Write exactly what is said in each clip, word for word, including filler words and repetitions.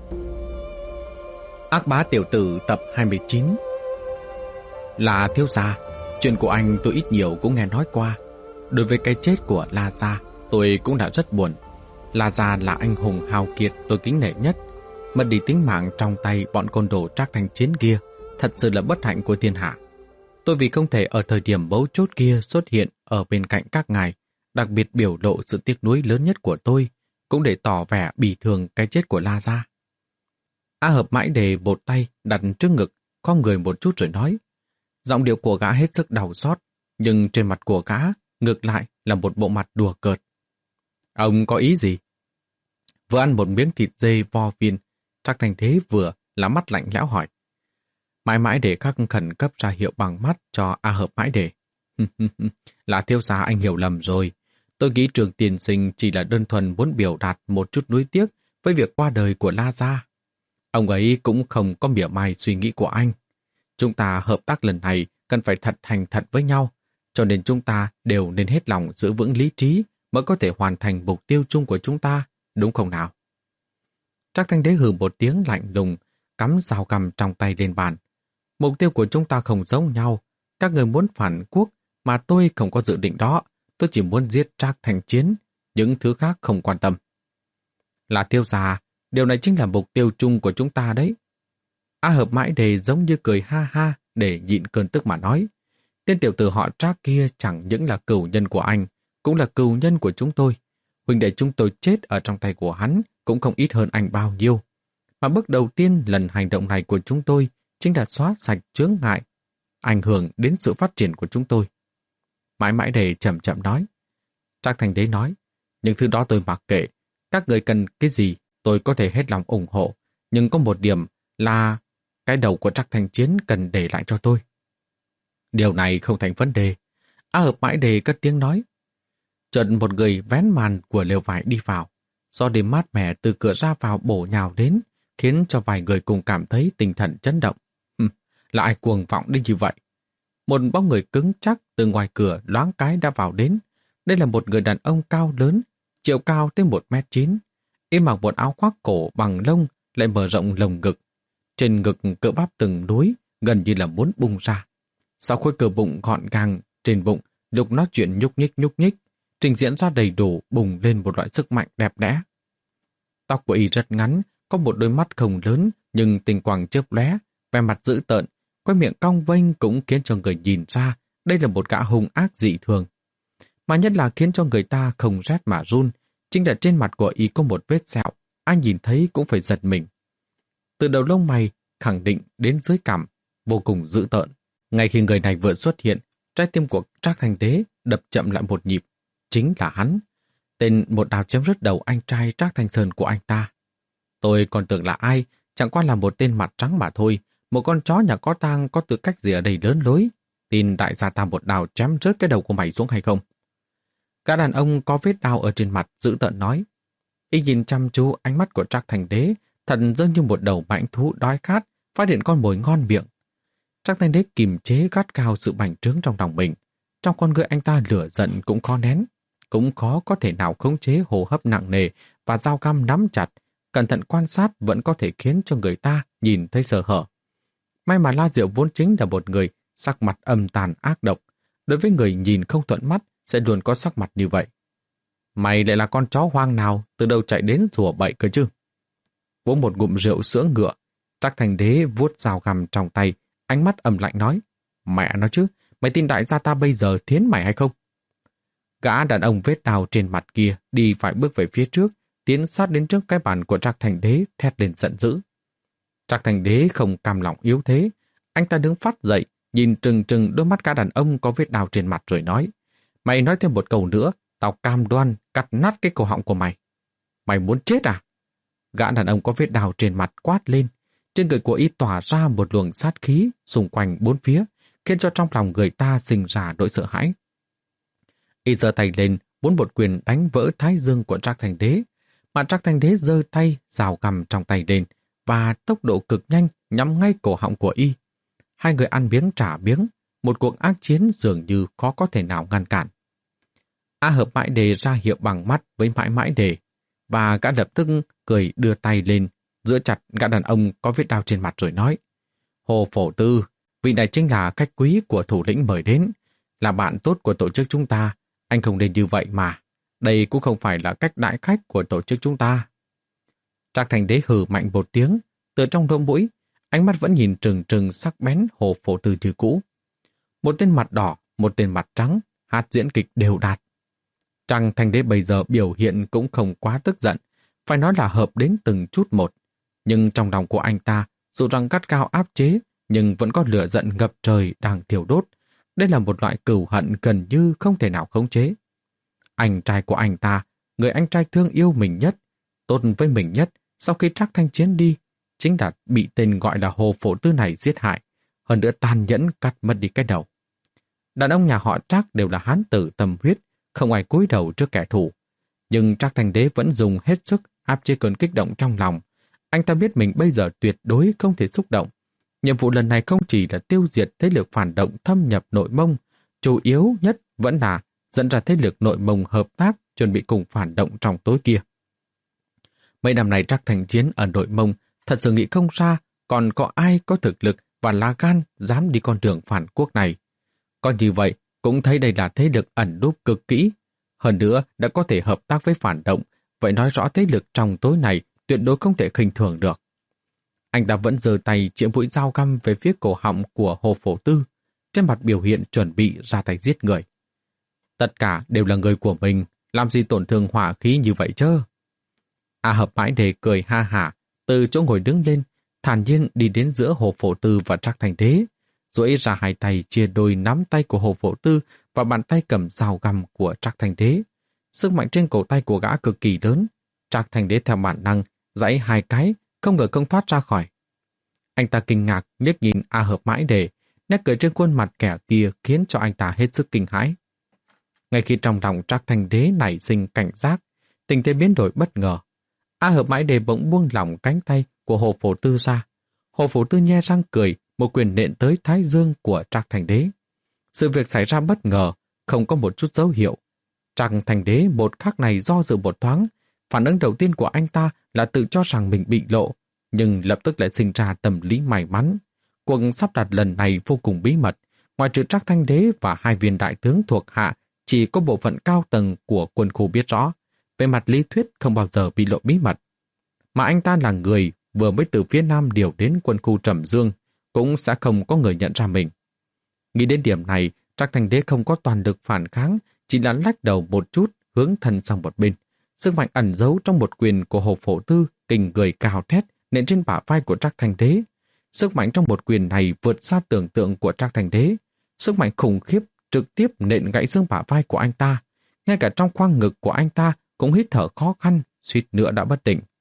Ác bá tiểu tử tập hai mươi chín. Là thiếu gia, chuyện của anh tôi ít nhiều cũng nghe nói qua. Đối với cái chết của La Gia, tôi cũng đã rất buồn. La Gia là anh hùng hào kiệt tôi kính nể nhất. Mất đi tính mạng trong tay bọn côn đồ Trác Thanh Chiến kia, thật sự là bất hạnh của thiên hạ. Tôi vì không thể ở thời điểm mấu chốt kia xuất hiện ở bên cạnh các ngài, đặc biệt biểu lộ sự tiếc nuối lớn nhất của tôi, cũng để tỏ vẻ bỉ thường cái chết của La Gia. A Hợp Mãi Đề bột tay đặt trước ngực, khom người một chút rồi nói. Giọng điệu của gã hết sức đau xót, nhưng trên mặt của gã ngược lại là một bộ mặt đùa cợt. Ông có ý gì? Vừa ăn một miếng thịt dê vo viên, Trác Thanh Đế vừa là mắt lạnh lẽo hỏi. Mãi Mãi Đề khắc khẩn cấp ra hiệu bằng mắt cho A Hợp Mãi Đề. Là thiếu gia, anh hiểu lầm rồi. Tôi nghĩ Trường Tiên Sinh chỉ là đơn thuần muốn biểu đạt một chút nuối tiếc với việc qua đời của La Gia. Ông ấy cũng không có mỉa mai suy nghĩ của anh. Chúng ta hợp tác lần này cần phải thật thành thật với nhau, cho nên chúng ta đều nên hết lòng giữ vững lý trí mới có thể hoàn thành mục tiêu chung của chúng ta, đúng không nào? Trác Thanh Đế hừ một tiếng lạnh lùng, cắm dao găm trong tay lên bàn. Mục tiêu của chúng ta không giống nhau. Các người muốn phản quốc mà tôi không có dự định đó. Tôi chỉ muốn giết Trác Thanh Chiến, những thứ khác không quan tâm. Là thiếu gia, điều này chính là mục tiêu chung của chúng ta đấy. A Hợp Mãi Đề giống như cười ha ha để nhịn cơn tức mà nói. Tên tiểu tử họ Trác kia chẳng những là cừu nhân của anh, cũng là cừu nhân của chúng tôi. Huynh đệ chúng tôi chết ở trong tay của hắn cũng không ít hơn anh bao nhiêu. Mà bước đầu tiên lần hành động này của chúng tôi chính là xóa sạch chướng ngại, ảnh hưởng đến sự phát triển của chúng tôi. Mãi Mãi Đề chậm chậm nói. Trác Thanh Đế nói, những thứ đó tôi mặc kệ. Các người cần cái gì tôi có thể hết lòng ủng hộ. Nhưng có một điểm là cái đầu của Trác Thanh Chiến cần để lại cho tôi. Điều này không thành vấn đề. A Hợp Mãi Đề cất tiếng nói. Chợt một người vén màn của lều vải đi vào. Gió đêm mát mẻ từ cửa ra vào bổ nhào đến, khiến cho vài người cùng cảm thấy tinh thần chấn động. Hừm, là ai cuồng vọng đến như vậy? Một bóng người cứng chắc từ ngoài cửa loáng cái đã vào đến. Đây là một người đàn ông cao lớn, chiều cao tới một mét chín. Y mặc một áo khoác cổ bằng lông lại mở rộng lồng ngực. Trên ngực cơ bắp từng núi, gần như là muốn bung ra. Sau khối cơ bụng gọn gàng, trên bụng, lúc nói chuyện nhúc nhích nhúc nhích, trình diễn ra đầy đủ bùng lên một loại sức mạnh đẹp đẽ. Tóc của y rất ngắn, có một đôi mắt không lớn nhưng tinh quang chớp lóe, vẻ mặt dữ tợn, quai miệng cong vênh cũng khiến cho người nhìn ra đây là một gã hung ác dị thường. Mà nhất là khiến cho người ta không rét mà run, chính là trên mặt của y có một vết sẹo, ai nhìn thấy cũng phải giật mình. Từ đầu lông mày khẳng định đến dưới cằm, vô cùng dữ tợn. Ngay khi người này vừa xuất hiện, trái tim của Trác Thanh Đế đập chậm lại một nhịp. Chính là hắn, tên một đao chém rứt đầu anh trai Trác Thanh Sơn của anh ta. Tôi còn tưởng là ai, chẳng qua là một tên mặt trắng mà thôi, một con chó nhà có tang có tư cách gì ở đây lớn lối. Tin đại gia ta một đao chém rớt cái đầu của mày xuống hay không? Gã đàn ông có vết đao ở trên mặt dữ tợn nói. Y nhìn chăm chú ánh mắt của Trác Thanh Đế, thật giống như một đầu mãnh thú đói khát, phát hiện con mồi ngon miệng. Trác Thanh Đế kìm chế gắt cao sự bành trướng trong lòng mình. Trong con người anh ta lửa giận cũng khó nén, cũng khó có thể nào khống chế hô hấp nặng nề và dao găm nắm chặt. Cẩn thận quan sát vẫn có thể khiến cho người ta nhìn thấy sơ hở. May mà La Diệu vốn chính là một người sắc mặt âm tàn ác độc. Đối với người nhìn không thuận mắt sẽ luôn có sắc mặt như vậy. Mày lại là con chó hoang nào từ đâu chạy đến rủa bậy cơ chứ? Vỗ một ngụm rượu sữa ngựa, Trác Thanh Đế vuốt dao găm trong tay, ánh mắt âm lạnh nói. Mẹ nó chứ, mày tin đại gia ta bây giờ thiến mày hay không? Gã đàn ông vết đao trên mặt kia đi phải bước về phía trước, tiến sát đến trước cái bàn của Trác Thanh Đế, thét lên giận dữ. Trác Thanh Đế không cam lòng yếu thế, anh ta đứng phát dậy, nhìn trừng trừng đôi mắt gã đàn ông có vết đao trên mặt rồi nói. Mày nói thêm một câu nữa, tao cam đoan cắt nát cái cổ họng của mày. Mày muốn chết à? Gã đàn ông có vết đao trên mặt quát lên. Trên người của y tỏa ra một luồng sát khí xung quanh bốn phía, khiến cho trong lòng người ta sinh ra nỗi sợ hãi. Y giơ tay lên, muốn một quyền đánh vỡ thái dương của Trác Thanh Đế, mà Trác Thanh Đế giơ tay, rào găm trong tay lên, và tốc độ cực nhanh nhắm ngay cổ họng của y. Hai người ăn biếng trả biếng, một cuộc ác chiến dường như khó có thể nào ngăn cản. A Hợp Mãi Đề ra hiệu bằng mắt với Mãi Mãi Đề, và gã lập tức cười đưa tay lên, giữ chặt gã đàn ông có vết đao trên mặt rồi nói: Hồ Phổ Tư, vị này chính là khách quý của thủ lĩnh mời đến, là bạn tốt của tổ chức chúng ta, anh không nên như vậy mà. Đây cũng không phải là cách đãi khách của tổ chức chúng ta. Trác Thành Đế hừ mạnh một tiếng, từ trong lỗ mũi, ánh mắt vẫn nhìn trừng trừng sắc bén Hồ Phổ Tư như cũ. Một tên mặt đỏ, một tên mặt trắng, hát diễn kịch đều đạt. Trác Thành Đế bây giờ biểu hiện cũng không quá tức giận, phải nói là hợp đến từng chút một. Nhưng trong lòng của anh ta, dù rằng gắt gao áp chế, nhưng vẫn có lửa giận ngập trời đang thiêu đốt. Đây là một loại cừu hận gần như không thể nào khống chế. Anh trai của anh ta, người anh trai thương yêu mình nhất, tốt với mình nhất, sau khi Trác Thanh Chiến đi, chính là bị tên gọi là Hồ Phổ Tư này giết hại, hơn nữa tàn nhẫn cắt mất đi cái đầu. Đàn ông nhà họ Trác đều là hán tử tâm huyết, không ai cúi đầu trước kẻ thù. Nhưng Trác Thanh Đế vẫn dùng hết sức áp chế cơn kích động trong lòng. Anh ta biết mình bây giờ tuyệt đối không thể xúc động. Nhiệm vụ lần này không chỉ là tiêu diệt thế lực phản động thâm nhập nội Mông, chủ yếu nhất vẫn là dẫn ra thế lực nội Mông hợp tác chuẩn bị cùng phản động trong tối kia. Mấy năm này Trác Thành Chiến ở nội Mông thật sự nghĩ không ra còn có ai có thực lực và lá gan dám đi con đường phản quốc này. Còn như vậy, cũng thấy đây là thế lực ẩn núp cực kỹ. Hơn nữa đã có thể hợp tác với phản động, vậy nói rõ thế lực trong tối này tuyệt đối không thể khinh thường được. Anh ta vẫn giơ tay chĩa mũi dao găm về phía cổ họng của Hồ Phổ Tư, trên mặt biểu hiện chuẩn bị ra tay giết người. Tất cả đều là người của mình, làm gì tổn thương hỏa khí như vậy chứ? A Hợp Mãi Đề cười ha hả, từ chỗ ngồi đứng lên, thản nhiên đi đến giữa Hồ Phổ Tư và Trác Thành Đế, duỗi ra hai tay chia đôi nắm tay của Hồ Phổ Tư và bàn tay cầm dao găm của Trác Thành Đế. Sức mạnh trên cổ tay của gã cực kỳ lớn. Trác Thành Đế theo bản năng giãy hai cái, không ngờ không thoát ra khỏi. Anh ta kinh ngạc liếc nhìn A Hợp Mãi Đề, nét cười trên khuôn mặt kẻ kia khiến cho anh ta hết sức kinh hãi. Ngay khi trong lòng Trác Thành Đế nảy sinh cảnh giác, tình thế biến đổi bất ngờ. A Hợp Mãi Đề bỗng buông lỏng cánh tay của Hồ Phổ Tư ra. Hồ Phổ Tư nhe răng cười, một quyền nện tới thái dương của Trác Thành Đế. Sự việc xảy ra bất ngờ, không có một chút dấu hiệu. Trác Thành Đế một khắc này do dự một thoáng, phản ứng đầu tiên của anh ta là tự cho rằng mình bị lộ, nhưng lập tức lại sinh ra tâm lý may mắn. Cuộc sắp đặt lần này vô cùng bí mật, ngoài trừ Trác Thanh Đế và hai viên đại tướng thuộc hạ, chỉ có bộ phận cao tầng của quân khu biết rõ. Về mặt lý thuyết không bao giờ bị lộ bí mật. Mà anh ta là người vừa mới từ phía Nam điều đến quân khu Trầm Dương, cũng sẽ không có người nhận ra mình. Nghĩ đến điểm này, Trác Thanh Đế không có toàn lực phản kháng, chỉ là lách đầu một chút, hướng thân sang một bên. Sức mạnh ẩn giấu trong một quyền của Hồ Phổ Tư kình người cào thét nện trên bả vai của Trác Thanh Đế. Sức mạnh trong một quyền này vượt xa tưởng tượng của Trác Thanh Đế. Sức mạnh khủng khiếp trực tiếp nện gãy xương bả vai của anh ta. Ngay cả trong khoang ngực của anh ta cũng hít thở khó khăn, suýt nữa đã bất tỉnh.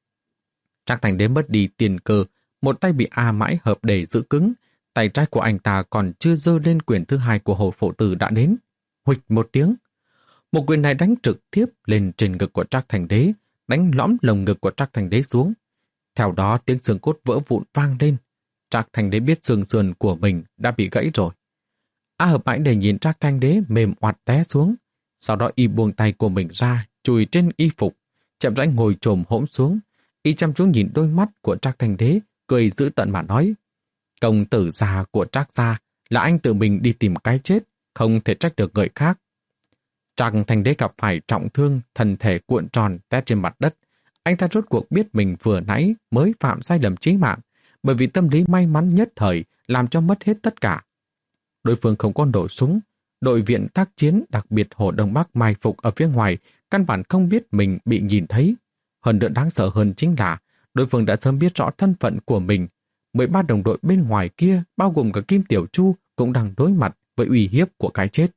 Trác Thanh Đế mất đi tiền cơ, một tay bị A Mãi Hợp Đề giữ cứng, tay trái của anh ta còn chưa giơ lên quyền thứ hai của Hồ Phổ Tư đã đến. Huỵch một tiếng. Một quyền này đánh trực tiếp lên trên ngực của Trác Thanh Đế, đánh lõm lồng ngực của Trác Thanh Đế xuống. Theo đó tiếng xương cốt vỡ vụn vang lên. Trác Thanh Đế biết xương sườn của mình đã bị gãy rồi. A Hợp Mãi Đề nhìn Trác Thanh Đế mềm oặt té xuống, sau đó y buông tay của mình ra, chùi trên y phục, chậm rãi ngồi chồm hỗn xuống. Y chăm chú nhìn đôi mắt của Trác Thanh Đế, cười dữ tợn mà nói: công tử già của Trác gia là anh tự mình đi tìm cái chết, không thể trách được người khác. Trác Thanh Đế gặp phải trọng thương, thân thể cuộn tròn té trên mặt đất. Anh ta rốt cuộc biết mình vừa nãy mới phạm sai lầm chí mạng, bởi vì tâm lý may mắn nhất thời làm cho mất hết tất cả. Đối phương không có nổ súng, đội viện tác chiến đặc biệt Hồ Đông Bắc mai phục ở phía ngoài, căn bản không biết mình bị nhìn thấy. Hơn nữa đáng sợ hơn chính là đối phương đã sớm biết rõ thân phận của mình. mười ba đồng đội bên ngoài kia, bao gồm cả Kim Tiểu Chu, cũng đang đối mặt với uy hiếp của cái chết.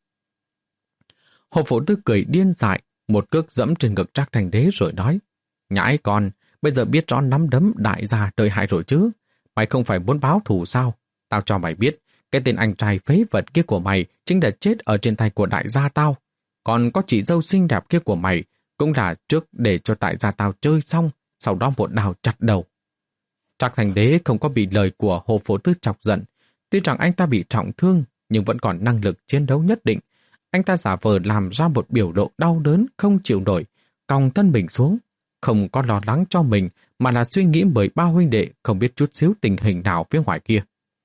Hồ Phổ Tư cười điên dại, một cước dẫm trên ngực Trác Thanh Đế rồi nói: nhãi con, bây giờ biết rõ nắm đấm đại gia đợi hại rồi chứ. Mày không phải muốn báo thù sao? Tao cho mày biết, cái tên anh trai phế vật kia của mày chính là chết ở trên tay của đại gia tao. Còn có chị dâu xinh đẹp kia của mày cũng là trước để cho đại gia tao chơi xong, sau đó một đào chặt đầu. Trác Thanh Đế không có bị lời của Hồ Phổ Tư chọc giận. Tuy rằng anh ta bị trọng thương, nhưng vẫn còn năng lực chiến đấu nhất định. Anh ta giả vờ làm ra một biểu lộ đau đớn không chịu nổi, còng thân mình xuống, không có lo lắng cho mình mà là suy nghĩ bởi ba huynh đệ không biết chút xíu tình hình nào phía ngoài kia.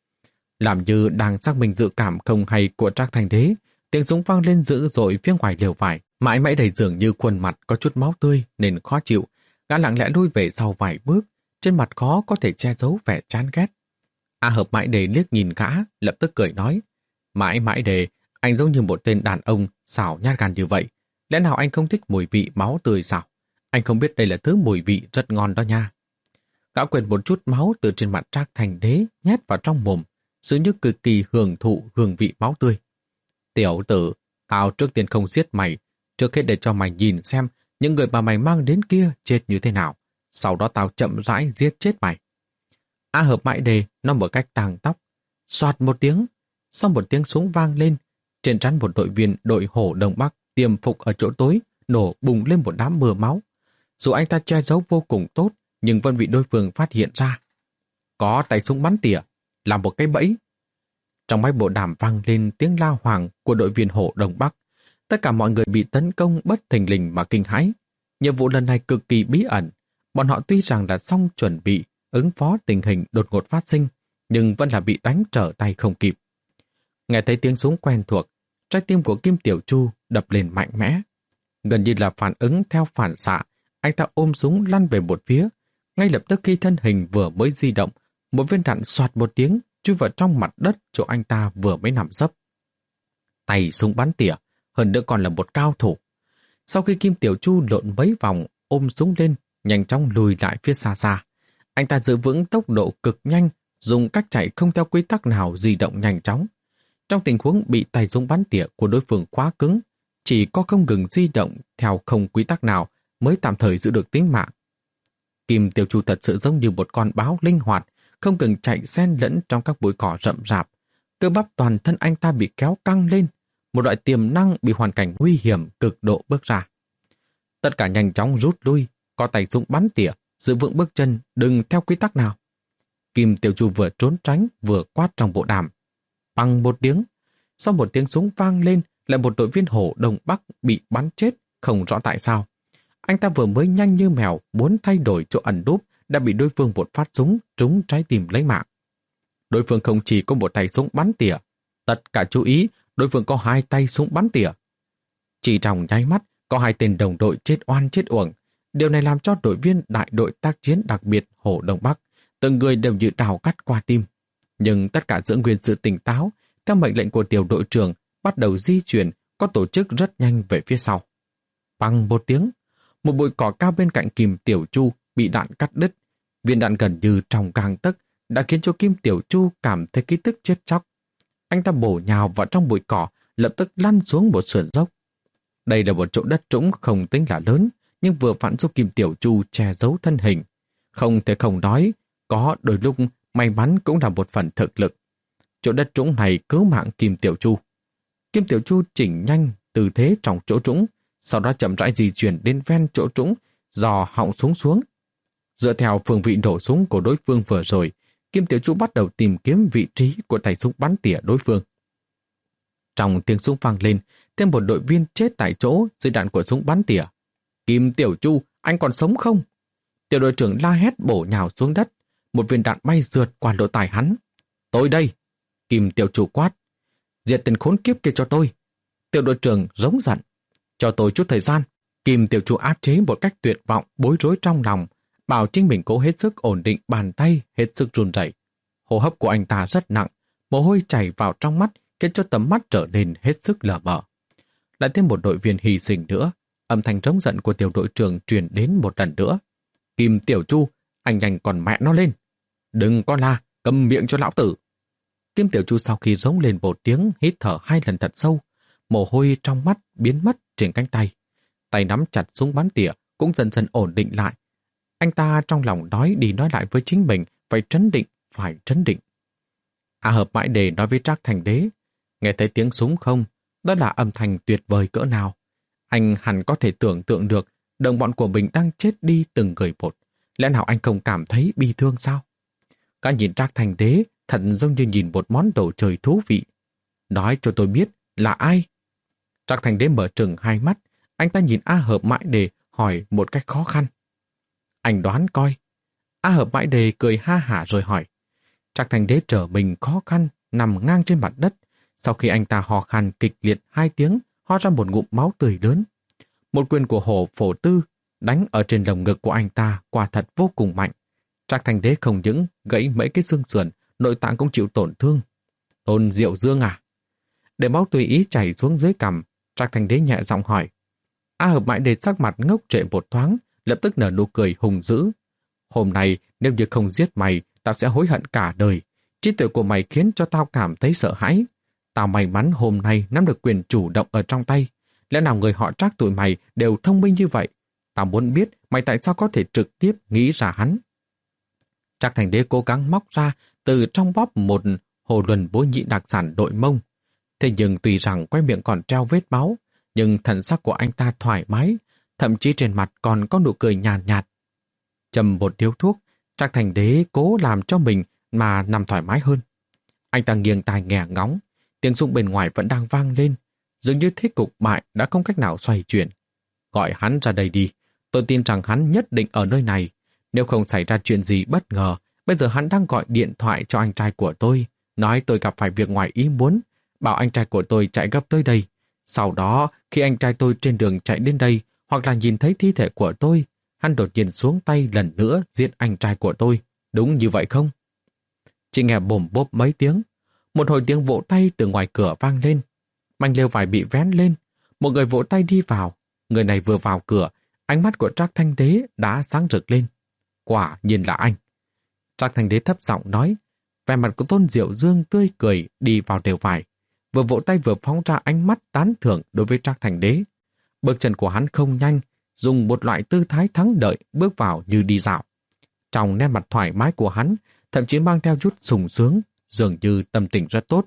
Làm như đang xác minh dự cảm không hay của Trác Thành Đế, tiếng súng vang lên dữ dội phía ngoài lều vải, mãi mãi đầy dường như khuôn mặt có chút máu tươi nên khó chịu. Gã lặng lẽ lui về sau vài bước, trên mặt khó có thể che giấu vẻ chán ghét. A Hợp Mãi Đề liếc nhìn gã, lập tức cười nói: Mãi Mãi Đề, anh giống như một tên đàn ông xảo nhát gan như vậy. Lẽ nào anh không thích mùi vị máu tươi sao? Anh không biết đây là thứ mùi vị rất ngon đó nha. Gã quệt một chút máu từ trên mặt Trác Thành Đế nhét vào trong mồm, dường như cực kỳ hưởng thụ hương vị máu tươi. Tiểu tử, tao trước tiên không giết mày, trước hết để cho mày nhìn xem những người mà mày mang đến kia chết như thế nào. Sau đó tao chậm rãi giết chết mày. A Hợp Mãi Đề nói một cách tàng tóc. Soạt một tiếng, sau một tiếng súng vang lên, trên trán một đội viên đội Hổ Đông Bắc tiềm phục ở chỗ tối nổ bùng lên một đám mưa máu. Dù anh ta che giấu vô cùng tốt, nhưng vẫn bị đối phương phát hiện ra. Có tay súng bắn tỉa, làm một cái bẫy. Trong máy bộ đàm vang lên tiếng la hoàng của đội viên Hổ Đông Bắc. Tất cả mọi người bị tấn công bất thình lình mà kinh hãi. Nhiệm vụ lần này cực kỳ bí ẩn. Bọn họ tuy rằng đã xong chuẩn bị ứng phó tình hình đột ngột phát sinh, nhưng vẫn là bị đánh trở tay không kịp. Nghe thấy tiếng súng quen thuộc, trái tim của Kim Tiểu Chu đập lên mạnh mẽ. Gần như là phản ứng theo phản xạ, anh ta ôm súng lăn về một phía. Ngay lập tức khi thân hình vừa mới di động, một viên đạn soạt một tiếng chui vào trong mặt đất chỗ anh ta vừa mới nằm sấp. Tay súng bắn tỉa, hơn nữa còn là một cao thủ. Sau khi Kim Tiểu Chu lộn mấy vòng, ôm súng lên, nhanh chóng lùi lại phía xa xa. Anh ta giữ vững tốc độ cực nhanh, dùng cách chạy không theo quy tắc nào di động nhanh chóng. Trong tình huống bị tay súng bắn tỉa của đối phương quá cứng, chỉ có không ngừng di động theo không quy tắc nào mới tạm thời giữ được tính mạng. Kim Tiểu Chu thật sự giống như một con báo linh hoạt, không ngừng chạy xen lẫn trong các bụi cỏ rậm rạp. Cơ bắp toàn thân anh ta bị kéo căng lên, một loại tiềm năng bị hoàn cảnh nguy hiểm cực độ bước ra. Tất cả nhanh chóng rút lui, có tay súng bắn tỉa, giữ vững bước chân, đừng theo quy tắc nào. Kim Tiểu Chu vừa trốn tránh vừa quát trong bộ đàm. Bằng một tiếng, sau một tiếng súng vang lên, lại một đội viên Hổ Đông Bắc bị bắn chết, không rõ tại sao. Anh ta vừa mới nhanh như mèo muốn thay đổi chỗ ẩn núp, đã bị đối phương một phát súng trúng trái tim lấy mạng. Đối phương không chỉ có một tay súng bắn tỉa, tất cả chú ý, đối phương có hai tay súng bắn tỉa. Chỉ trong nháy mắt, có hai tên đồng đội chết oan chết uổng. Điều này làm cho đội viên đại đội tác chiến đặc biệt Hổ Đông Bắc, từng người đều như đào cắt qua tim. Nhưng tất cả giữ nguyên sự tỉnh táo, theo mệnh lệnh của tiểu đội trưởng, bắt đầu di chuyển, có tổ chức rất nhanh về phía sau. Bằng một tiếng, một bụi cỏ cao bên cạnh Kim Tiểu Chu bị đạn cắt đứt. Viên đạn gần như trong gang tấc đã khiến cho Kim Tiểu Chu cảm thấy ký tức chết chóc. Anh ta bổ nhào vào trong bụi cỏ, lập tức lăn xuống một sườn dốc. Đây là một chỗ đất trũng không tính là lớn, nhưng vừa vặn giúp Kim Tiểu Chu che giấu thân hình. Không thể không nói, có đôi lúc may mắn cũng là một phần thực lực. Chỗ đất trũng này cứu mạng Kim Tiểu Chu. Kim Tiểu Chu chỉnh nhanh tư thế trong chỗ trũng, sau đó chậm rãi di chuyển đến ven chỗ trũng, dò họng súng xuống. Dựa theo phương vị nổ súng của đối phương vừa rồi, Kim Tiểu Chu bắt đầu tìm kiếm vị trí của tay súng bắn tỉa đối phương. Trong tiếng súng vang lên, thêm một đội viên chết tại chỗ dưới đạn của súng bắn tỉa. Kim Tiểu Chu, anh còn sống không? Tiểu đội trưởng la hét bổ nhào xuống đất, một viên đạn bay rượt qua lỗ tai hắn. Tôi đây! Kim Tiểu Chu quát. Diệt tên khốn kiếp kia cho tôi! Tiểu đội trưởng rống giận. Cho tôi chút thời gian. Kim Tiểu Chu áp chế một cách tuyệt vọng, bối rối trong lòng, bảo chính mình cố hết sức ổn định bàn tay, hết sức run rẩy. Hô hấp của anh ta rất nặng, mồ hôi chảy vào trong mắt, khiến cho tầm mắt trở nên hết sức lờ mờ. Lại thêm một đội viên hy sinh nữa, âm thanh trống giận của tiểu đội trưởng truyền đến một lần nữa. Kim Tiểu Chu, anh nhanh còn mẹ nó lên. Đừng có la, cầm miệng cho lão tử. Kim Tiểu Chu sau khi giống lên một tiếng, hít thở hai lần thật sâu, mồ hôi trong mắt biến mất trên cánh tay. Tay nắm chặt súng bắn tỉa cũng dần dần ổn định lại. Anh ta trong lòng nói đi nói lại với chính mình, phải trấn định, phải trấn định. A Hợp Mãi Đề nói với Trác Thành Đế, nghe thấy tiếng súng không? Đó là âm thanh tuyệt vời cỡ nào. Anh hẳn có thể tưởng tượng được đồng bọn của mình đang chết đi từng người một. Lẽ nào anh không cảm thấy bi thương sao? Cả nhìn Trác Thành Đế thật giống như nhìn một món đồ chơi thú vị. Nói cho tôi biết là ai? Trác Thành Đế mở trừng hai mắt, anh ta nhìn A Hợp Mãi Đề hỏi một cách khó khăn. Anh đoán coi. A Hợp Mãi Đề cười ha hả rồi hỏi. Trác Thành Đế trở mình khó khăn, nằm ngang trên mặt đất. Sau khi anh ta ho khan kịch liệt hai tiếng, ho ra một ngụm máu tươi lớn. Một quyền của Hổ Phổ Tư đánh ở trên lồng ngực của anh ta quả thật vô cùng mạnh. Trác Thành Đế không những gãy mấy cái xương sườn, nội tạng cũng chịu tổn thương. Tôn Diệu Dương à? Để máu tùy ý chảy xuống dưới cằm, Trác Thành Đế nhẹ giọng hỏi. A Hợp Mãi Đề sắc mặt ngốc trệ một thoáng, lập tức nở nụ cười hùng dữ. Hôm nay nếu như không giết mày, tao sẽ hối hận cả đời. Trí tuệ của mày khiến cho tao cảm thấy sợ hãi. Tao may mắn hôm nay nắm được quyền chủ động ở trong tay. Lẽ nào người họ Trác tụi mày đều thông minh như vậy? Tao muốn biết mày tại sao có thể trực tiếp nghĩ ra hắn. Trác Thành Đế cố gắng móc ra từ trong bóp một hồ luân bố nhĩ đặc sản đội Mông. Thế nhưng tuy rằng quay miệng còn treo vết máu, nhưng thần sắc của anh ta thoải mái, thậm chí trên mặt còn có nụ cười nhàn nhạt, nhạt. Châm một điếu thuốc, Trác Thành Đế cố làm cho mình mà nằm thoải mái hơn. Anh ta nghiêng tai nghe ngóng, tiếng súng bên ngoài vẫn đang vang lên, dường như thế cục bại đã không cách nào xoay chuyển. Gọi hắn ra đây đi, tôi tin rằng hắn nhất định ở nơi này. Nếu không xảy ra chuyện gì bất ngờ, bây giờ hắn đang gọi điện thoại cho anh trai của tôi, nói tôi gặp phải việc ngoài ý muốn, bảo anh trai của tôi chạy gấp tới đây. Sau đó, khi anh trai tôi trên đường chạy đến đây, hoặc là nhìn thấy thi thể của tôi, hắn đột nhiên xuống tay lần nữa giết anh trai của tôi. Đúng như vậy không? Chỉ nghe bồm bốp mấy tiếng. Một hồi tiếng vỗ tay từ ngoài cửa vang lên. Manh lều vải bị vén lên. Một người vỗ tay đi vào. Người này vừa vào cửa, ánh mắt của Trác Thanh Đế đã sáng rực lên. Quả nhiên là anh. Trác Thanh Đế thấp giọng nói. Vẻ mặt của Tôn Diệu Dương tươi cười đi vào lều vải. Vừa vỗ tay vừa phóng ra ánh mắt tán thưởng đối với Trác Thành Đế. Bước chân của hắn không nhanh, dùng một loại tư thái thắng đợi bước vào như đi dạo. Trong nét mặt thoải mái của hắn, thậm chí mang theo chút sung sướng, dường như tâm tình rất tốt.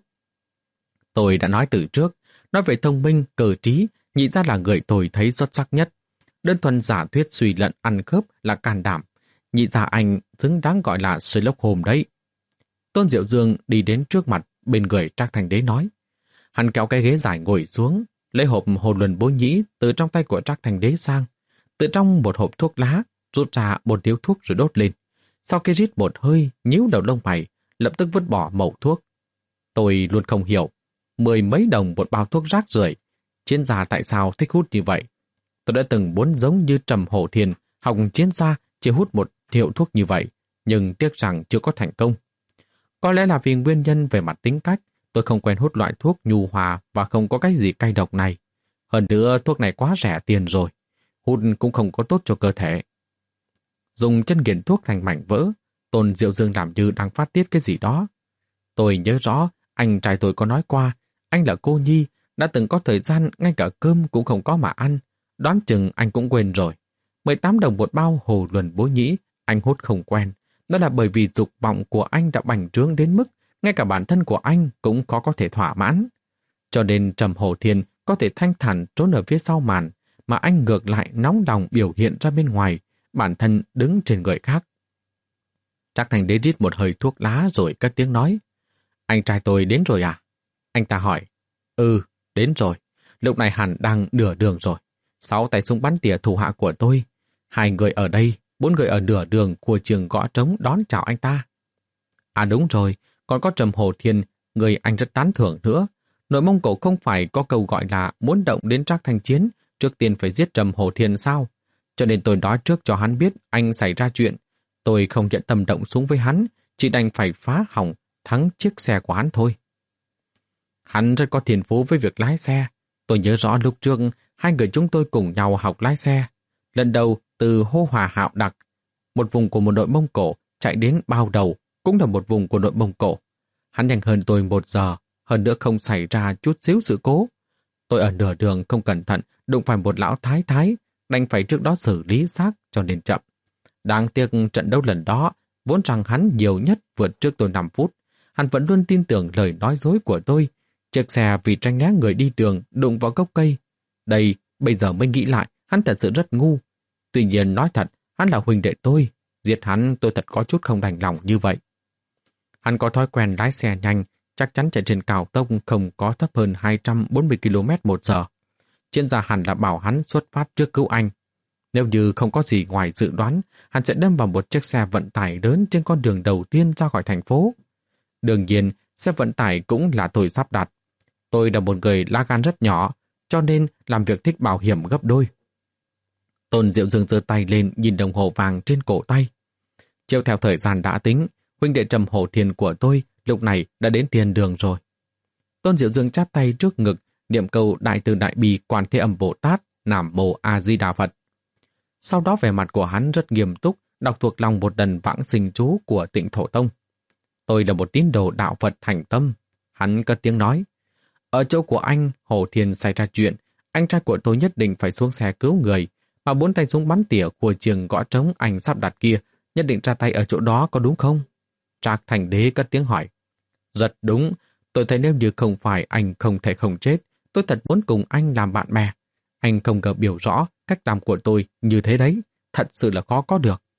Tôi đã nói từ trước, nói về thông minh, cờ trí, nhị ra là người tôi thấy xuất sắc nhất. Đơn thuần giả thuyết suy luận ăn khớp là can đảm. Nhị ra anh xứng đáng gọi là Sherlock Holmes đấy. Tôn Diệu Dương đi đến trước mặt, bên người Trác Thành Đế nói. Hắn kéo cái ghế dài ngồi xuống, lấy hộp hồ luân bố nhĩ từ trong tay của Trác Thành Đế sang. Từ trong một hộp thuốc lá, rút ra một điếu thuốc rồi đốt lên. Sau khi rít một hơi, nhíu đầu lông mày, lập tức vứt bỏ mẩu thuốc. Tôi luôn không hiểu, mười mấy đồng một bao thuốc rác rưởi, chiến gia tại sao thích hút như vậy? Tôi đã từng muốn giống như Trầm Hổ Thiền, học chiến gia chỉ hút một hiệu thuốc như vậy, nhưng tiếc rằng chưa có thành công. Có lẽ là vì nguyên nhân về mặt tính cách, tôi không quen hút loại thuốc nhu hòa và không có cái gì cay độc này. Hơn nữa thuốc này quá rẻ tiền rồi, hút cũng không có tốt cho cơ thể. Dùng chân nghiền thuốc thành mảnh vỡ, Tôn Diệu Dương làm như đang phát tiết cái gì đó. Tôi nhớ rõ, anh trai tôi có nói qua, anh là cô nhi, đã từng có thời gian ngay cả cơm cũng không có mà ăn. Đoán chừng anh cũng quên rồi. mười tám đồng một bao hồ luân bố nhĩ, anh hút không quen. Đó là bởi vì dục vọng của anh đã bành trướng đến mức ngay cả bản thân của anh cũng khó có thể thỏa mãn. Cho nên Trầm Hổ Thiền có thể thanh thản trốn ở phía sau màn, mà anh ngược lại nóng lòng biểu hiện ra bên ngoài, bản thân đứng trên người khác. Trác Thành Đế rít một hơi thuốc lá rồi cất tiếng nói. Anh trai tôi đến rồi à? Anh ta hỏi. Ừ, đến rồi. Lúc này hẳn đang nửa đường rồi. Sáu tay súng bắn tỉa thủ hạ của tôi. Hai người ở đây, bốn người ở nửa đường của trường gõ trống đón chào anh ta. À đúng rồi, còn có Trầm Hổ Thiền, người anh rất tán thưởng nữa. Nội Mông Cổ không phải có câu gọi là muốn động đến Trác Thanh Chiến, trước tiên phải giết Trầm Hổ Thiền sao? Cho nên tôi nói trước cho hắn biết anh xảy ra chuyện. Tôi không nhận tâm động súng với hắn, chỉ đành phải phá hỏng, thắng chiếc xe của hắn thôi. Hắn rất có thiên phú với việc lái xe. Tôi nhớ rõ lúc trước, hai người chúng tôi cùng nhau học lái xe. Lần đầu từ Hô Hòa Hạo Đặc, một vùng của một đội Mông Cổ, chạy đến Bao Đầu, cũng là một vùng của đội Mông Cổ. Hắn nhanh hơn tôi một giờ, hơn nữa không xảy ra chút xíu sự cố. Tôi ở nửa đường không cẩn thận, đụng phải một lão thái thái, đành phải trước đó xử lý xác cho nên chậm. Đáng tiếc trận đấu lần đó, vốn rằng hắn nhiều nhất vượt trước tôi năm phút. Hắn vẫn luôn tin tưởng lời nói dối của tôi. Chiếc xe vì tranh né người đi đường đụng vào gốc cây. Đây, bây giờ mới nghĩ lại, hắn thật sự rất ngu. Tuy nhiên nói thật, hắn là huynh đệ tôi. Giết hắn tôi thật có chút không đành lòng như vậy. Hắn có thói quen lái xe nhanh, chắc chắn chạy trên cao tốc không có thấp hơn hai trăm bốn mươi ki lô mét một giờ. Chuyên gia hẳn là bảo hắn xuất phát trước cứu anh. Nếu như không có gì ngoài dự đoán, hắn sẽ đâm vào một chiếc xe vận tải lớn trên con đường đầu tiên ra khỏi thành phố. Đương nhiên, xe vận tải cũng là tôi sắp đặt. Tôi là một người lá gan rất nhỏ, cho nên làm việc thích bảo hiểm gấp đôi. Tôn Diệu Dương giơ tay lên nhìn đồng hồ vàng trên cổ tay. Chiếu theo thời gian đã tính, huynh đệ Trầm Hổ Thiền của tôi lúc này đã đến tiền đường rồi. Tôn Diệu Dương chắp tay trước ngực, niệm câu Đại Từ Đại Bi Quan Thế Âm Bồ Tát, Nam Mô A Di Đà Phật. Sau đó vẻ mặt của hắn rất nghiêm túc, đọc thuộc lòng một lần vãng sinh chú của Tịnh Thổ Tông. Tôi là một tín đồ đạo Phật thành tâm. Hắn cất tiếng nói, ở chỗ của anh, Hổ Thiền xảy ra chuyện, anh trai của tôi nhất định phải xuống xe cứu người, mà bốn tay súng bắn tỉa của trường gõ trống anh sắp đặt kia, nhất định ra tay ở chỗ đó có đúng không? Trác Thành Đế cất tiếng hỏi. Rất đúng, tôi thấy nếu như không phải anh không thể không chết, tôi thật muốn cùng anh làm bạn bè. Anh không ngờ biểu rõ cách làm của tôi như thế đấy, thật sự là khó có được.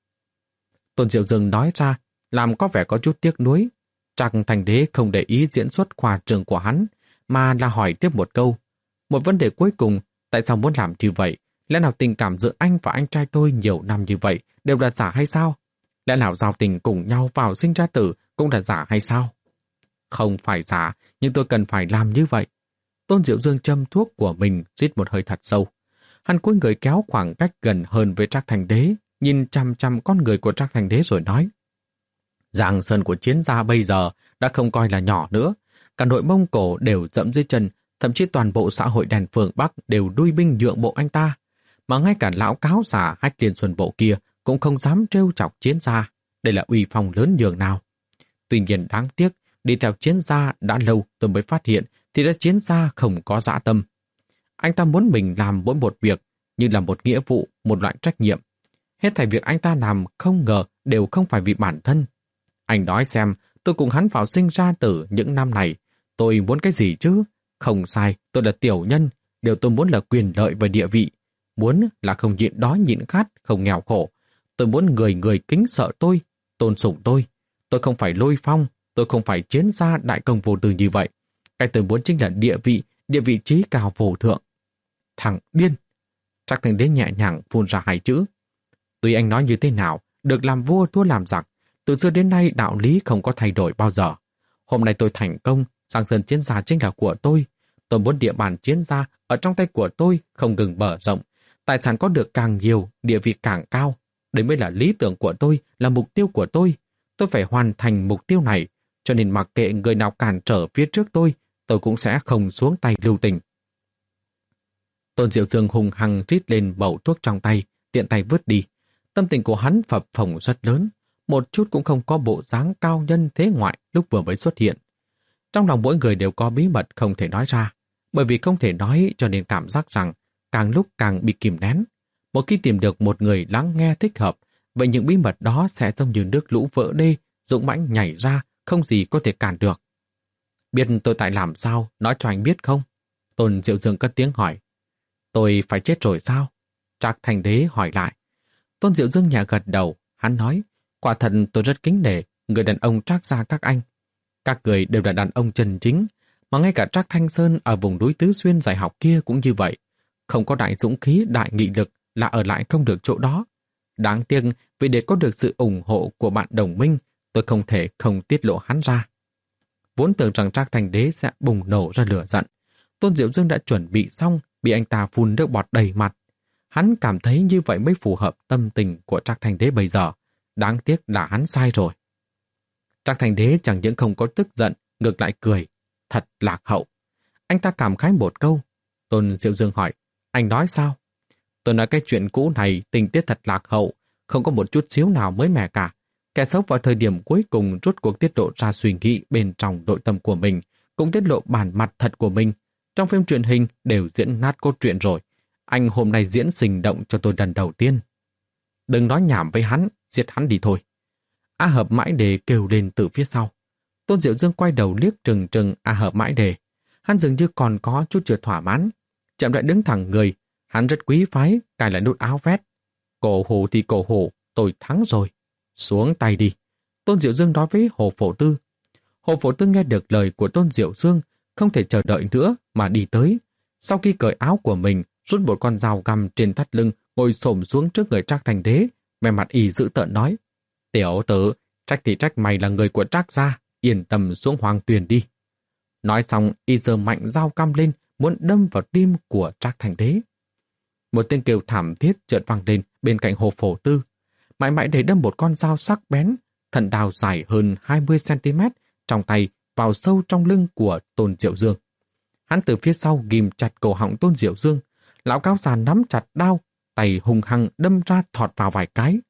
Tôn Diệu Dương nói ra, làm có vẻ có chút tiếc nuối. Trác Thành Đế không để ý diễn xuất khoa trương của hắn, mà là hỏi tiếp một câu. Một vấn đề cuối cùng, tại sao muốn làm như vậy? Lẽ nào tình cảm giữa anh và anh trai tôi nhiều năm như vậy đều là giả hay sao? Lẽ nào giao tình cùng nhau vào sinh ra tử cũng là giả hay sao? Không phải giả, nhưng tôi cần phải làm như vậy. Tôn Diệu Dương châm thuốc của mình, rít một hơi thật sâu. Hắn cúi người kéo khoảng cách gần hơn với Trác Thành Đế, nhìn chăm chăm con người của Trác Thành Đế rồi nói. Giang sơn của Chiến gia bây giờ đã không coi là nhỏ nữa. Cả nội Mông Cổ đều dẫm dưới chân, thậm chí toàn bộ xã hội đèn phường Bắc đều đuôi binh nhượng bộ anh ta. Mà ngay cả lão cáo giả Hách Liên Xuân Bộ kia cũng không dám trêu chọc Chiến gia. Đây là uy phong lớn nhường nào. Tuy nhiên đáng tiếc, đi theo Chiến gia đã lâu tôi mới phát hiện thì ra Chiến gia không có dã tâm. Anh ta muốn mình làm mỗi một việc như là một nghĩa vụ, một loại trách nhiệm. Hết thảy việc anh ta làm không ngờ đều không phải vì bản thân. Anh nói xem, tôi cùng hắn vào sinh ra tử những năm này, tôi muốn cái gì chứ? Không sai, tôi là tiểu nhân, điều tôi muốn là quyền lợi và địa vị. Muốn là không nhịn đói nhịn khát, không nghèo khổ. Tôi muốn người người kính sợ tôi, tôn sủng tôi. Tôi không phải Lôi Phong, tôi không phải Chiến gia đại công vô tư như vậy. Cái tôi muốn chính là địa vị, địa vị trí cao vô thượng. Thằng điên! Trác Thành Đế nhẹ nhàng phun ra hai chữ. Tuy anh nói như thế nào, được làm vua thua làm giặc, từ xưa đến nay đạo lý không có thay đổi bao giờ. Hôm nay tôi thành công, Giang sơn Chiến gia chính là của tôi. Tôi muốn địa bàn Chiến gia ở trong tay của tôi không ngừng mở rộng. Tài sản có được càng nhiều, địa vị càng cao. Đấy mới là lý tưởng của tôi, là mục tiêu của tôi. Tôi phải hoàn thành mục tiêu này, cho nên mặc kệ người nào cản trở phía trước tôi, tôi cũng sẽ không xuống tay lưu tình. Tôn Diệu Dương hùng hăng rít lên bầu thuốc trong tay, tiện tay vứt đi. Tâm tình của hắn phập phồng rất lớn, một chút cũng không có bộ dáng cao nhân thế ngoại lúc vừa mới xuất hiện. Trong lòng mỗi người đều có bí mật không thể nói ra, bởi vì không thể nói cho nên cảm giác rằng càng lúc càng bị kìm nén. Một khi tìm được một người lắng nghe thích hợp, vậy những bí mật đó sẽ giống như nước lũ vỡ đê, dũng mãnh nhảy ra, không gì có thể cản được. Biết tôi tại làm sao, nói cho anh biết không? Tôn Diệu Dương cất tiếng hỏi. Tôi phải chết rồi sao? Trác Thành Đế hỏi lại. Tôn Diệu Dương nhẹ gật đầu, hắn nói, quả thật tôi rất kính nể người đàn ông Trác gia các anh. Các người đều là đàn ông chân chính, mà ngay cả Trác Thanh Sơn ở vùng núi Tứ Xuyên dạy học kia cũng như vậy. Không có đại dũng khí, đại nghị lực là ở lại không được chỗ đó. Đáng tiếc vì để có được sự ủng hộ của bạn đồng minh, tôi không thể không tiết lộ hắn ra. Vốn tưởng rằng Trác Thành Đế sẽ bùng nổ ra lửa giận. Tôn Diệu Dương đã chuẩn bị xong, bị anh ta phun nước bọt đầy mặt. Hắn cảm thấy như vậy mới phù hợp tâm tình của Trác Thành Đế bây giờ. Đáng tiếc là hắn sai rồi. Trác Thành Đế chẳng những không có tức giận, ngược lại cười. Thật lạc hậu. Anh ta cảm khái một câu. Tôn Diệu Dương hỏi, anh nói sao? Tôi nói cái chuyện cũ này tình tiết thật lạc hậu, không có một chút xíu nào mới mẻ cả. Kẻ xấu vào thời điểm cuối cùng rút cuộc tiết lộ ra suy nghĩ bên trong nội tâm của mình, cũng tiết lộ bản mặt thật của mình. Trong phim truyền hình đều diễn nát cốt truyện rồi. Anh hôm nay diễn sinh động cho tôi lần đầu tiên. Đừng nói nhảm với hắn, giết hắn đi thôi. A Hợp Mãi Đề kêu lên từ phía sau. Tôn Diệu Dương quay đầu liếc trừng trừng A Hợp Mãi Đề. Hắn dường như còn có chút chưa thỏa mãn. Chậm rãi đứng thẳng người, hắn rất quý phái, cài lại nút áo vét. Cổ hủ thì cổ hủ, tôi thắng rồi. Xuống tay đi. Tôn Diệu Dương nói với Hồ Phổ Tư. Hồ Phổ Tư nghe được lời của Tôn Diệu Dương, không thể chờ đợi nữa mà đi tới. Sau khi cởi áo của mình, rút một con dao găm trên thắt lưng ngồi xổm xuống trước người Trác Thành Đế, vẻ mặt y dữ tợn nói: Tiểu tử, trách thì trách mày là người của Trác gia, yên tâm xuống Hoàng Tuyền đi. Nói xong, y giơ mạnh dao căm lên, muốn đâm vào tim của Trác Thành Đế. Một tiếng kêu thảm thiết chợt vang lên bên cạnh Hồ Phổ Tư. Mãi mãi để đâm một con dao sắc bén, thần đao dài hơn hai mươi xăng ti mét trong tay vào sâu trong lưng của Tôn Diệu Dương. Hắn từ phía sau ghim chặt cổ họng Tôn Diệu Dương, lão cáo già nắm chặt đao, tay hùng hăng đâm ra thọt vào vài cái.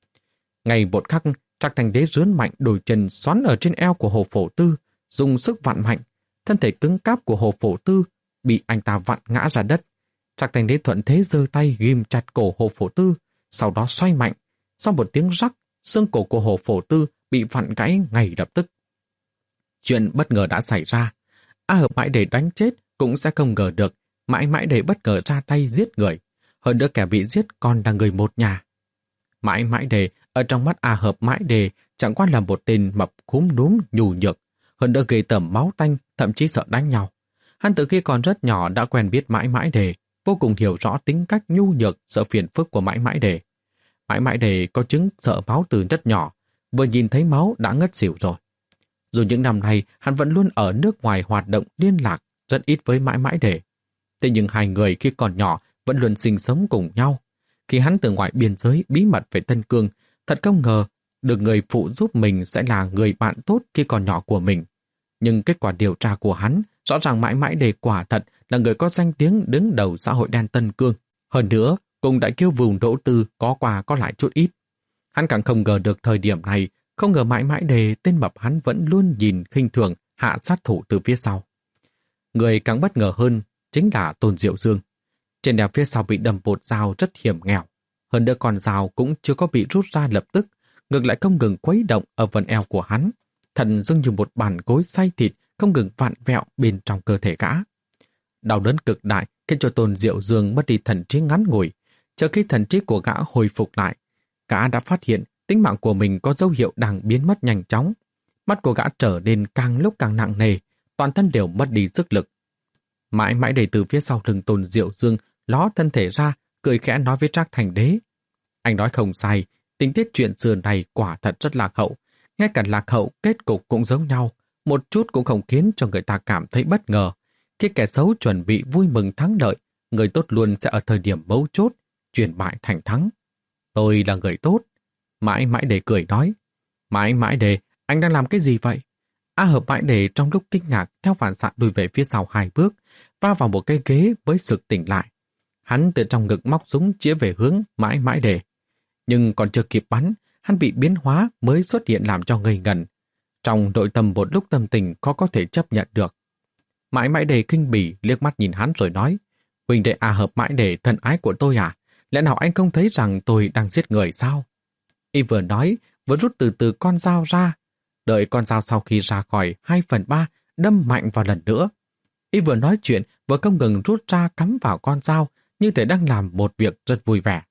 Ngay một khắc, Trác Thành Đế rướn mạnh đôi chân xoắn ở trên eo của Hồ Phổ Tư, dùng sức vặn mạnh. Thân thể cứng cáp của Hồ Phổ Tư bị anh ta vặn ngã ra đất. Trác Thành Đế thuận thế giơ tay ghim chặt cổ Hồ Phổ Tư, sau đó xoay mạnh. Sau một tiếng rắc, xương cổ của Hồ Phổ Tư bị vặn gãy ngay lập tức. Chuyện bất ngờ đã xảy ra. A Hợp mãi để đánh chết cũng sẽ không ngờ được mãi mãi để bất ngờ ra tay giết người. Hơn nữa kẻ bị giết còn là người một nhà. Mãi mãi đề ở trong mắt A Hợp mãi đề chẳng qua là một tên mập khúm núm nhù nhược, hơn nữa gây tởm máu tanh, thậm chí sợ đánh nhau. Hắn từ khi còn rất nhỏ đã quen biết mãi mãi đề, vô cùng hiểu rõ tính cách nhu nhược, sợ phiền phức của mãi mãi đề. Mãi mãi đề có chứng sợ máu từ rất nhỏ, vừa nhìn thấy máu đã ngất xỉu rồi. Dù những năm nay hắn vẫn luôn ở nước ngoài hoạt động liên lạc, rất ít với mãi mãi đề. Thế nhưng hai người khi còn nhỏ vẫn luôn sinh sống cùng nhau. Khi hắn từ ngoài biên giới bí mật về Tân Cương, thật không ngờ được người phụ giúp mình sẽ là người bạn tốt khi còn nhỏ của mình. Nhưng kết quả điều tra của hắn rõ ràng mãi mãi đề quả thật là người có danh tiếng đứng đầu xã hội đen Tân Cương. Hơn nữa, cùng đại kiêu vùng Đỗ Tư có qua có lại chút ít. Hắn càng không ngờ được thời điểm này, không ngờ mãi mãi đề tên mập hắn vẫn luôn nhìn khinh thường hạ sát thủ từ phía sau. Người càng bất ngờ hơn chính là Tôn Diệu Dương. Trên đèo phía sau bị đâm một dao rất hiểm nghèo. Hơn nữa con dao cũng chưa có bị rút ra lập tức, ngược lại không ngừng khuấy động ở phần eo của hắn. Thần dưng như một bàn cối xay thịt không ngừng vặn vẹo bên trong cơ thể gã. Đau đớn cực đại khiến cho Tôn Diệu Dương mất đi thần trí ngắn ngủi. Chờ khi thần trí của gã hồi phục lại, gã đã phát hiện tính mạng của mình có dấu hiệu đang biến mất nhanh chóng. Mắt của gã trở nên càng lúc càng nặng nề, toàn thân đều mất đi sức lực. Mãi mãi đầy từ phía sau lưng Tôn Diệu Dương ló thân thể ra, cười khẽ nói với Trác Thành Đế. Anh nói không sai, tình tiết chuyện xưa này quả thật rất lạc hậu. Ngay cả lạc hậu kết cục cũng giống nhau, một chút cũng không khiến cho người ta cảm thấy bất ngờ. Khi kẻ xấu chuẩn bị vui mừng thắng lợi, người tốt luôn sẽ ở thời điểm mấu chốt, chuyển bại thành thắng. Tôi là người tốt. Mãi mãi đề cười nói. Mãi mãi đề, anh đang làm cái gì vậy? A Hợp mãi đề trong lúc kinh ngạc theo phản xạ lùi về phía sau hai bước, va vào một cái ghế mới sực tỉnh lại. Hắn từ trong ngực móc súng chĩa về hướng mãi mãi đề. Nhưng còn chưa kịp bắn, hắn bị biến hóa mới xuất hiện làm cho ngây ngẩn. Trong nội tâm một lúc tâm tình khó có thể chấp nhận được. Mãi mãi đề kinh bỉ liếc mắt nhìn hắn rồi nói. Huynh đệ A Hợp mãi đề thân ái của tôi à? Lẽ nào anh không thấy rằng tôi đang giết người sao? Y vừa nói, vừa rút từ từ con dao ra. Đợi con dao sau khi ra khỏi hai phần ba, đâm mạnh vào lần nữa. Y vừa nói chuyện, vừa không ngừng rút ra cắm vào con dao, như thể đang làm một việc rất vui vẻ.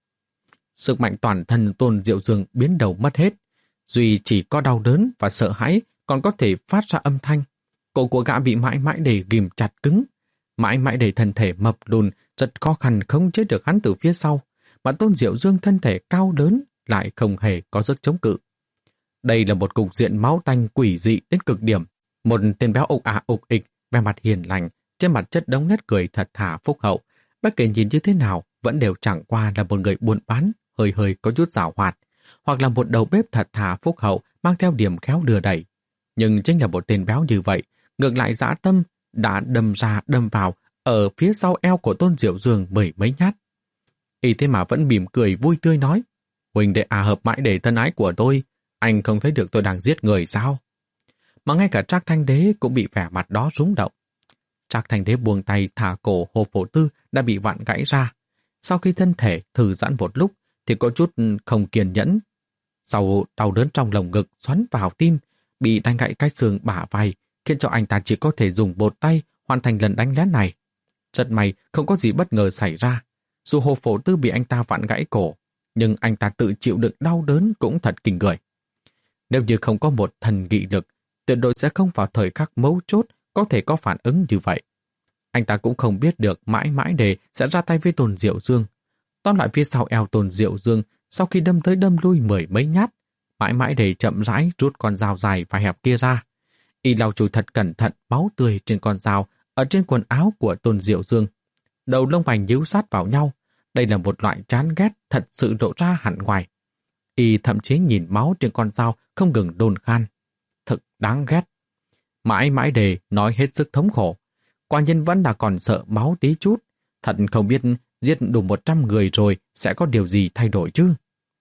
Sức mạnh toàn thân Tôn Diệu Dương biến đầu mất hết. Duy chỉ có đau đớn và sợ hãi còn có thể phát ra âm thanh. Cổ của gã bị mãi mãi để ghim chặt cứng. Mãi mãi để thân thể mập lùn, rất khó khăn không chế được hắn từ phía sau. Mà Tôn Diệu Dương thân thể cao lớn lại không hề có sức chống cự. Đây là một cục diện máu tanh quỷ dị đến cực điểm. Một tên béo ục ả ục ịch, vẻ mặt hiền lành, trên mặt chất đống nét cười thật thà phúc hậu. Bất kể nhìn như thế nào, vẫn đều chẳng qua là một người buôn bán, hơi hơi có chút giảo hoạt, hoặc là một đầu bếp thật thà phúc hậu mang theo điểm khéo đưa đẩy. Nhưng chính là một tên béo như vậy, ngược lại dã tâm đã đâm ra đâm vào ở phía sau eo của Tôn Diệu Dương mười mấy nhát. Y thế mà vẫn mỉm cười vui tươi nói, huynh đệ À Hợp mãi để thân ái của tôi, anh không thấy được tôi đang giết người sao? Mà ngay cả Trác Thanh Đế cũng bị vẻ mặt đó rúng động. Trác Thanh Đế buông tay thả cổ Hồ Phổ Tư đã bị vặn gãy ra. Sau khi thân thể thư giãn một lúc thì có chút không kiên nhẫn. Sau đau đớn trong lồng ngực xoắn vào tim, bị đánh gãy cái xương bả vai, khiến cho anh ta chỉ có thể dùng một tay hoàn thành lần đánh lén này. Rất may không có gì bất ngờ xảy ra. Dù Hồ Phổ Tư bị anh ta vặn gãy cổ, nhưng anh ta tự chịu đựng đau đớn cũng thật kinh người. Nếu như không có một thần nghị lực, tuyệt đối sẽ không vào thời khắc mấu chốt có thể có phản ứng như vậy. Anh ta cũng không biết được mãi mãi đề sẽ ra tay với Tôn Diệu Dương. tóm lại phía sau eo Tôn Diệu Dương, sau khi đâm tới đâm lui mười mấy nhát, mãi mãi để chậm rãi rút con dao dài và hẹp kia ra. Y lau chùi thật cẩn thận máu tươi trên con dao ở trên quần áo của Tôn Diệu Dương. Đầu lông mày nhíu sát vào nhau. Đây là một loại chán ghét thật sự lộ ra hẳn ngoài. Y thậm chí nhìn máu trên con dao không ngừng đồn khan. Thật đáng ghét. Mãi mãi đề nói hết sức thống khổ. Quả nhân vẫn là còn sợ máu tí chút. Thật không biết giết đủ một trăm người rồi sẽ có điều gì thay đổi chứ.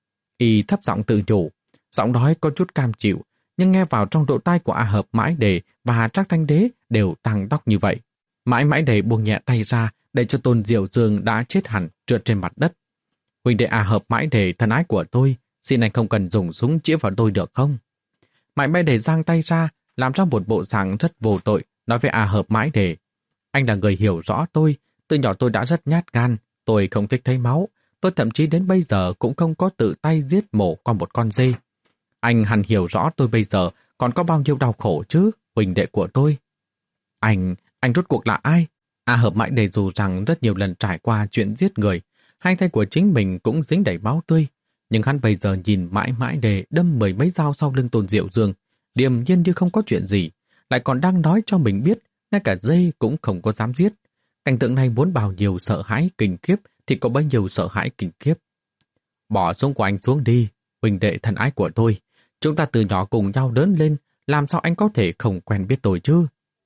Y thấp giọng tự nhủ. Giọng nói có chút cam chịu, nhưng nghe vào trong độ tai của A Hợp Mãi Đề và Trác Thanh Đế đều tăng tóc như vậy. Mãi Mãi Đề buông nhẹ tay ra để cho Tôn Diệu Dương đã chết hẳn trượt trên mặt đất. Huynh đệ A Hợp Mãi Đề thân ái của tôi, xin anh không cần dùng súng chĩa vào tôi được không? Mãi Mãi Đề giang tay ra, làm ra một bộ dạng rất vô tội, nói với A Hợp Mãi Đề. Anh là người hiểu rõ tôi, từ nhỏ tôi đã rất nhát gan, tôi không thích thấy máu, tôi thậm chí đến bây giờ cũng không có tự tay giết mổ qua một con dê. Anh hẳn hiểu rõ tôi bây giờ còn có bao nhiêu đau khổ chứ, huynh đệ của tôi. Anh, anh rốt cuộc là ai? A Hợp Mãi Đề dù rằng rất nhiều lần trải qua chuyện giết người, hai tay của chính mình cũng dính đầy máu tươi, nhưng hắn bây giờ nhìn Mãi Mãi Đề đâm mười mấy dao sau lưng Tôn Diệu Dương, điềm nhiên như không có chuyện gì, lại còn đang nói cho mình biết, ngay cả dê cũng không có dám giết. Cảnh tượng này muốn bao nhiêu sợ hãi kinh khiếp thì có bấy nhiêu sợ hãi kinh khiếp. Bỏ súng của anh xuống đi, huynh đệ thân ái của tôi. Chúng ta từ nhỏ cùng nhau lớn lên, làm sao anh có thể không quen biết tôi chứ?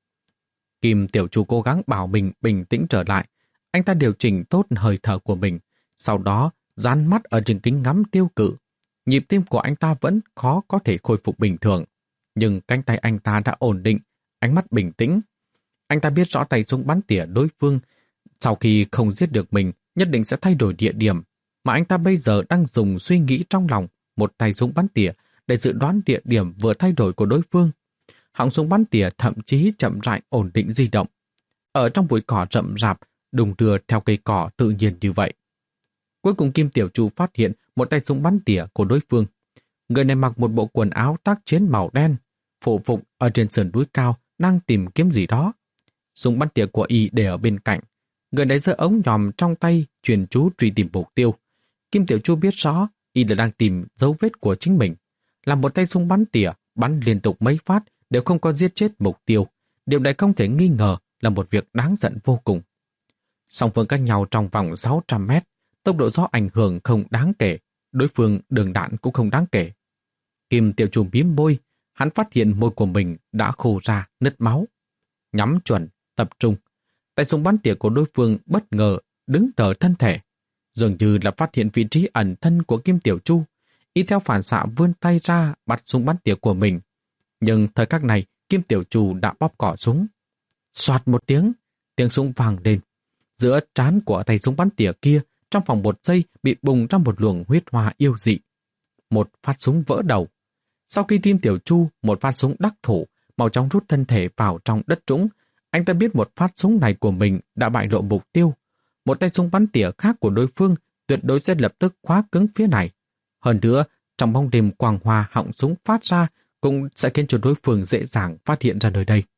Kim Tiểu Chu cố gắng bảo mình bình tĩnh trở lại. Anh ta điều chỉnh tốt hơi thở của mình, sau đó dán mắt ở trên kính ngắm tiêu cự. Nhịp tim của anh ta vẫn khó có thể khôi phục bình thường, nhưng cánh tay anh ta đã ổn định, ánh mắt bình tĩnh. Anh ta biết rõ tay súng bắn tỉa đối phương, sau khi không giết được mình, nhất định sẽ thay đổi địa điểm, mà anh ta bây giờ đang dùng suy nghĩ trong lòng một tay súng bắn tỉa để dự đoán địa điểm vừa thay đổi của đối phương. Họng súng bắn tỉa thậm chí chậm rãi ổn định di động. Ở trong bụi cỏ rậm rạp, đùng đưa theo cây cỏ tự nhiên như vậy. Cuối cùng Kim Tiểu Chu phát hiện một tay súng bắn tỉa của đối phương. Người này mặc một bộ quần áo tác chiến màu đen, phủ phục ở trên sườn núi cao đang tìm kiếm gì đó. Súng bắn tỉa của y để ở bên cạnh. Người này giơ ống nhòm trong tay truyền chú truy tìm mục tiêu. Kim Tiểu Chu biết rõ y là đang tìm dấu vết của chính mình. Là một tay súng bắn tỉa, bắn liên tục mấy phát đều không có giết chết mục tiêu. Điều này không thể nghi ngờ là một việc đáng giận vô cùng. Song phương cách nhau trong vòng sáu trăm mét, tốc độ gió ảnh hưởng không đáng kể, đối phương đường đạn cũng không đáng kể. Kim Tiểu Chu mím môi, hắn phát hiện môi của mình đã khô ra, nứt máu. Nhắm chuẩn, tập trung. Tay súng bắn tỉa của đối phương bất ngờ đứng đỡ thân thể, dường như là phát hiện vị trí ẩn thân của Kim Tiểu Chu. Y theo phản xạ vươn tay ra bắt súng bắn tỉa của mình. Nhưng thời khắc này, Kim Tiểu Chu đã bóp cỏ súng. Soạt một tiếng, tiếng súng vang lên. Giữa trán của tay súng bắn tỉa kia, trong vòng một giây bị bùng ra một luồng huyết hoa yêu dị. Một phát súng vỡ đầu. Sau khi Kim Tiểu Chu một phát súng đắc thủ, mau chóng rút thân thể vào trong đất trũng, anh ta biết một phát súng này của mình đã bại lộ mục tiêu. Một tay súng bắn tỉa khác của đối phương tuyệt đối sẽ lập tức khóa cứng phía này. Hơn nữa, trong bóng đêm quang hoa họng súng phát ra cũng sẽ khiến cho đối phương dễ dàng phát hiện ra nơi đây.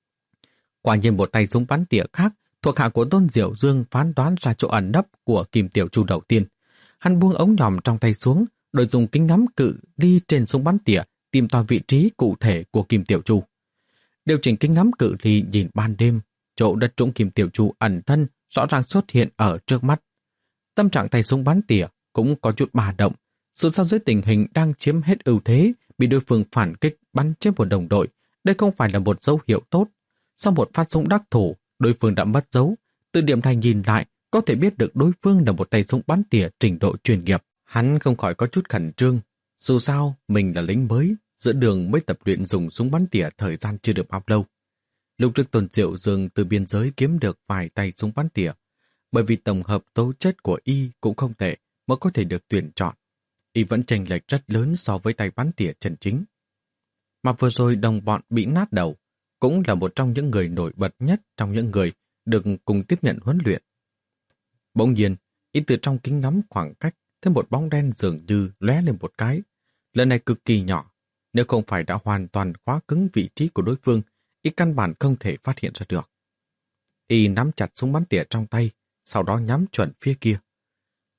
Quả nhiên một tay súng bắn tỉa khác thuộc hạ của Tôn Diệu Dương phán đoán ra chỗ ẩn nấp của Kim Tiểu Chu đầu tiên. Hắn buông ống nhòm trong tay xuống, rồi dùng kính ngắm cự ly trên súng bắn tỉa tìm tòi vị trí cụ thể của Kim Tiểu Chu. Điều chỉnh kính ngắm cự ly nhìn ban đêm, chỗ đất trũng Kim Tiểu Chu ẩn thân rõ ràng xuất hiện ở trước mắt. Tâm trạng tay súng bắn tỉa cũng có chút bà động, dù sao dưới tình hình đang chiếm hết ưu thế, bị đối phương phản kích bắn chết một đồng đội, đây không phải là một dấu hiệu tốt. Sau một phát súng đắc thủ, đối phương đã mất dấu. Từ điểm này nhìn lại, có thể biết được đối phương là một tay súng bắn tỉa trình độ chuyên nghiệp. Hắn không khỏi có chút khẩn trương. Dù sao, mình là lính mới, giữa đường mới tập luyện dùng súng bắn tỉa thời gian chưa được bao lâu. Lúc trước Tôn Diệu Dương từ biên giới kiếm được vài tay súng bắn tỉa, bởi vì tổng hợp tố chất của y cũng không tệ mới có thể được tuyển chọn. Y vẫn chênh lệch rất lớn so với tay bắn tỉa chân chính. Mà vừa rồi đồng bọn bị nát đầu, cũng là một trong những người nổi bật nhất trong những người được cùng tiếp nhận huấn luyện. Bỗng nhiên, y từ trong kính ngắm khoảng cách thấy một bóng đen dường như lóe lên một cái. Lần này cực kỳ nhỏ, nếu không phải đã hoàn toàn khóa cứng vị trí của đối phương, y căn bản không thể phát hiện ra được. Y nắm chặt súng bắn tỉa trong tay, sau đó nhắm chuẩn phía kia.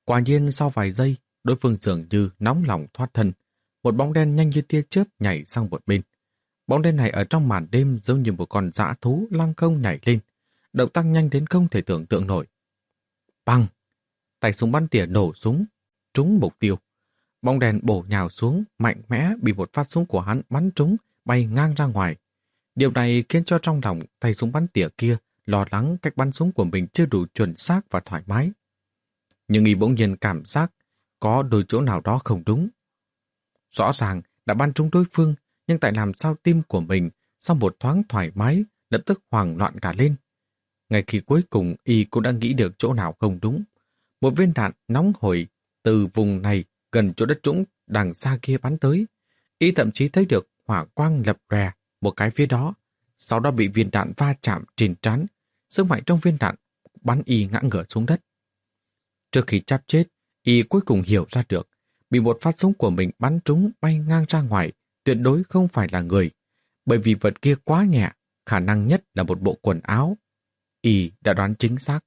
Quả nhiên sau vài giây, đối phương dường như nóng lòng thoát thân. Một bóng đen nhanh như tia chớp nhảy sang một bên. Bóng đen này ở trong màn đêm giống như một con dã thú lăng không nhảy lên. Động tác nhanh đến không thể tưởng tượng nổi. Băng! Tay súng bắn tỉa nổ súng, trúng mục tiêu. Bóng đèn bổ nhào xuống, mạnh mẽ bị một phát súng của hắn bắn trúng, bay ngang ra ngoài. Điều này khiến cho trong lòng tay súng bắn tỉa kia lo lắng cách bắn súng của mình chưa đủ chuẩn xác và thoải mái. Nhưng y bỗng nhiên cảm giác có đôi chỗ nào đó không đúng. Rõ ràng đã bắn trúng đối phương, nhưng tại làm sao tim của mình sau một thoáng thoải mái lập tức hoảng loạn cả lên. Ngay khi cuối cùng y cũng đã nghĩ được chỗ nào không đúng. Một viên đạn nóng hổi từ vùng này gần chỗ đất trũng đằng xa kia bắn tới. Y thậm chí thấy được hỏa quang lập lòe một cái phía đó, sau đó bị viên đạn va chạm trên trán, sức mạnh trong viên đạn bắn y ngã ngửa xuống đất. Trước khi chắp chết, y cuối cùng hiểu ra được, bị một phát súng của mình bắn trúng bay ngang ra ngoài, tuyệt đối không phải là người, bởi vì vật kia quá nhẹ, khả năng nhất là một bộ quần áo. Y đã đoán chính xác.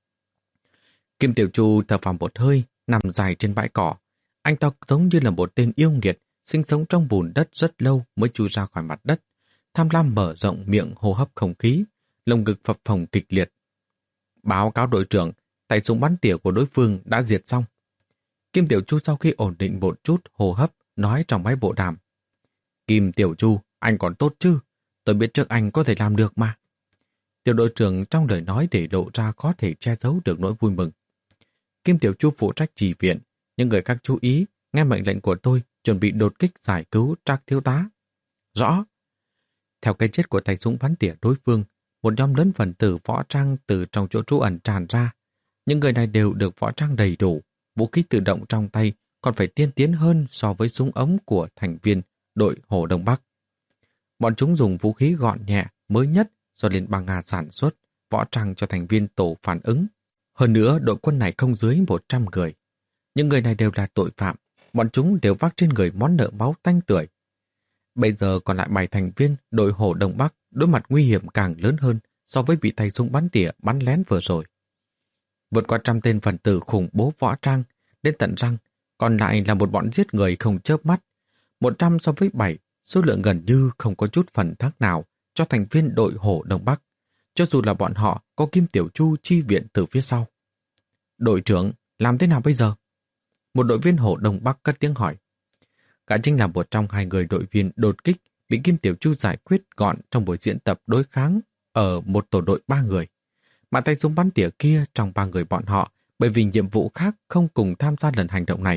Kim Tiểu Chu thở phào một hơi, nằm dài trên bãi cỏ. Anh ta giống như là một tên yêu nghiệt, sinh sống trong bùn đất rất lâu mới chui ra khỏi mặt đất. Tham lam mở rộng miệng hô hấp không khí, lồng ngực phập phồng kịch liệt. Báo cáo đội trưởng, tay súng bắn tỉa của đối phương đã diệt xong. Kim Tiểu Chu sau khi ổn định một chút hô hấp, nói trong máy bộ đàm. Kim Tiểu Chu, anh còn tốt chứ? Tôi biết trước anh có thể làm được mà. Tiểu đội trưởng trong lời nói để lộ ra có thể che giấu được nỗi vui mừng. Kim Tiểu Chu phụ trách chỉ viện, nhưng người khác chú ý, nghe mệnh lệnh của tôi, chuẩn bị đột kích giải cứu Trác thiếu tá. Rõ. Theo cái chết của tay súng bắn tỉa đối phương, một nhóm lớn phần tử võ trang từ trong chỗ trú ẩn tràn ra. Những người này đều được võ trang đầy đủ, vũ khí tự động trong tay còn phải tiên tiến hơn so với súng ống của thành viên đội Hồ Đông Bắc. Bọn chúng dùng vũ khí gọn nhẹ, mới nhất do Liên bang Nga sản xuất, võ trang cho thành viên tổ phản ứng. Hơn nữa, đội quân này không dưới một trăm người. Những người này đều là tội phạm, bọn chúng đều vác trên người món nợ máu tanh tưởi. Bây giờ còn lại bảy thành viên đội Hồ Đông Bắc đối mặt nguy hiểm càng lớn hơn so với bị tay súng bắn tỉa bắn lén vừa rồi. Vượt qua trăm tên phần tử khủng bố võ trang, đến tận răng, còn lại là một bọn giết người không chớp mắt. Một trăm so với bảy, số lượng gần như không có chút phần thắng nào cho thành viên đội Hồ Đông Bắc, cho dù là bọn họ có Kim Tiểu Chu chi viện từ phía sau. Đội trưởng, làm thế nào bây giờ? Một đội viên Hồ Đông Bắc cất tiếng hỏi. Gã chính là một trong hai người đội viên đột kích bị Kim Tiểu Chu giải quyết gọn trong buổi diễn tập đối kháng ở một tổ đội ba người. Mà tay súng bắn tỉa kia trong ba người bọn họ bởi vì nhiệm vụ khác không cùng tham gia lần hành động này.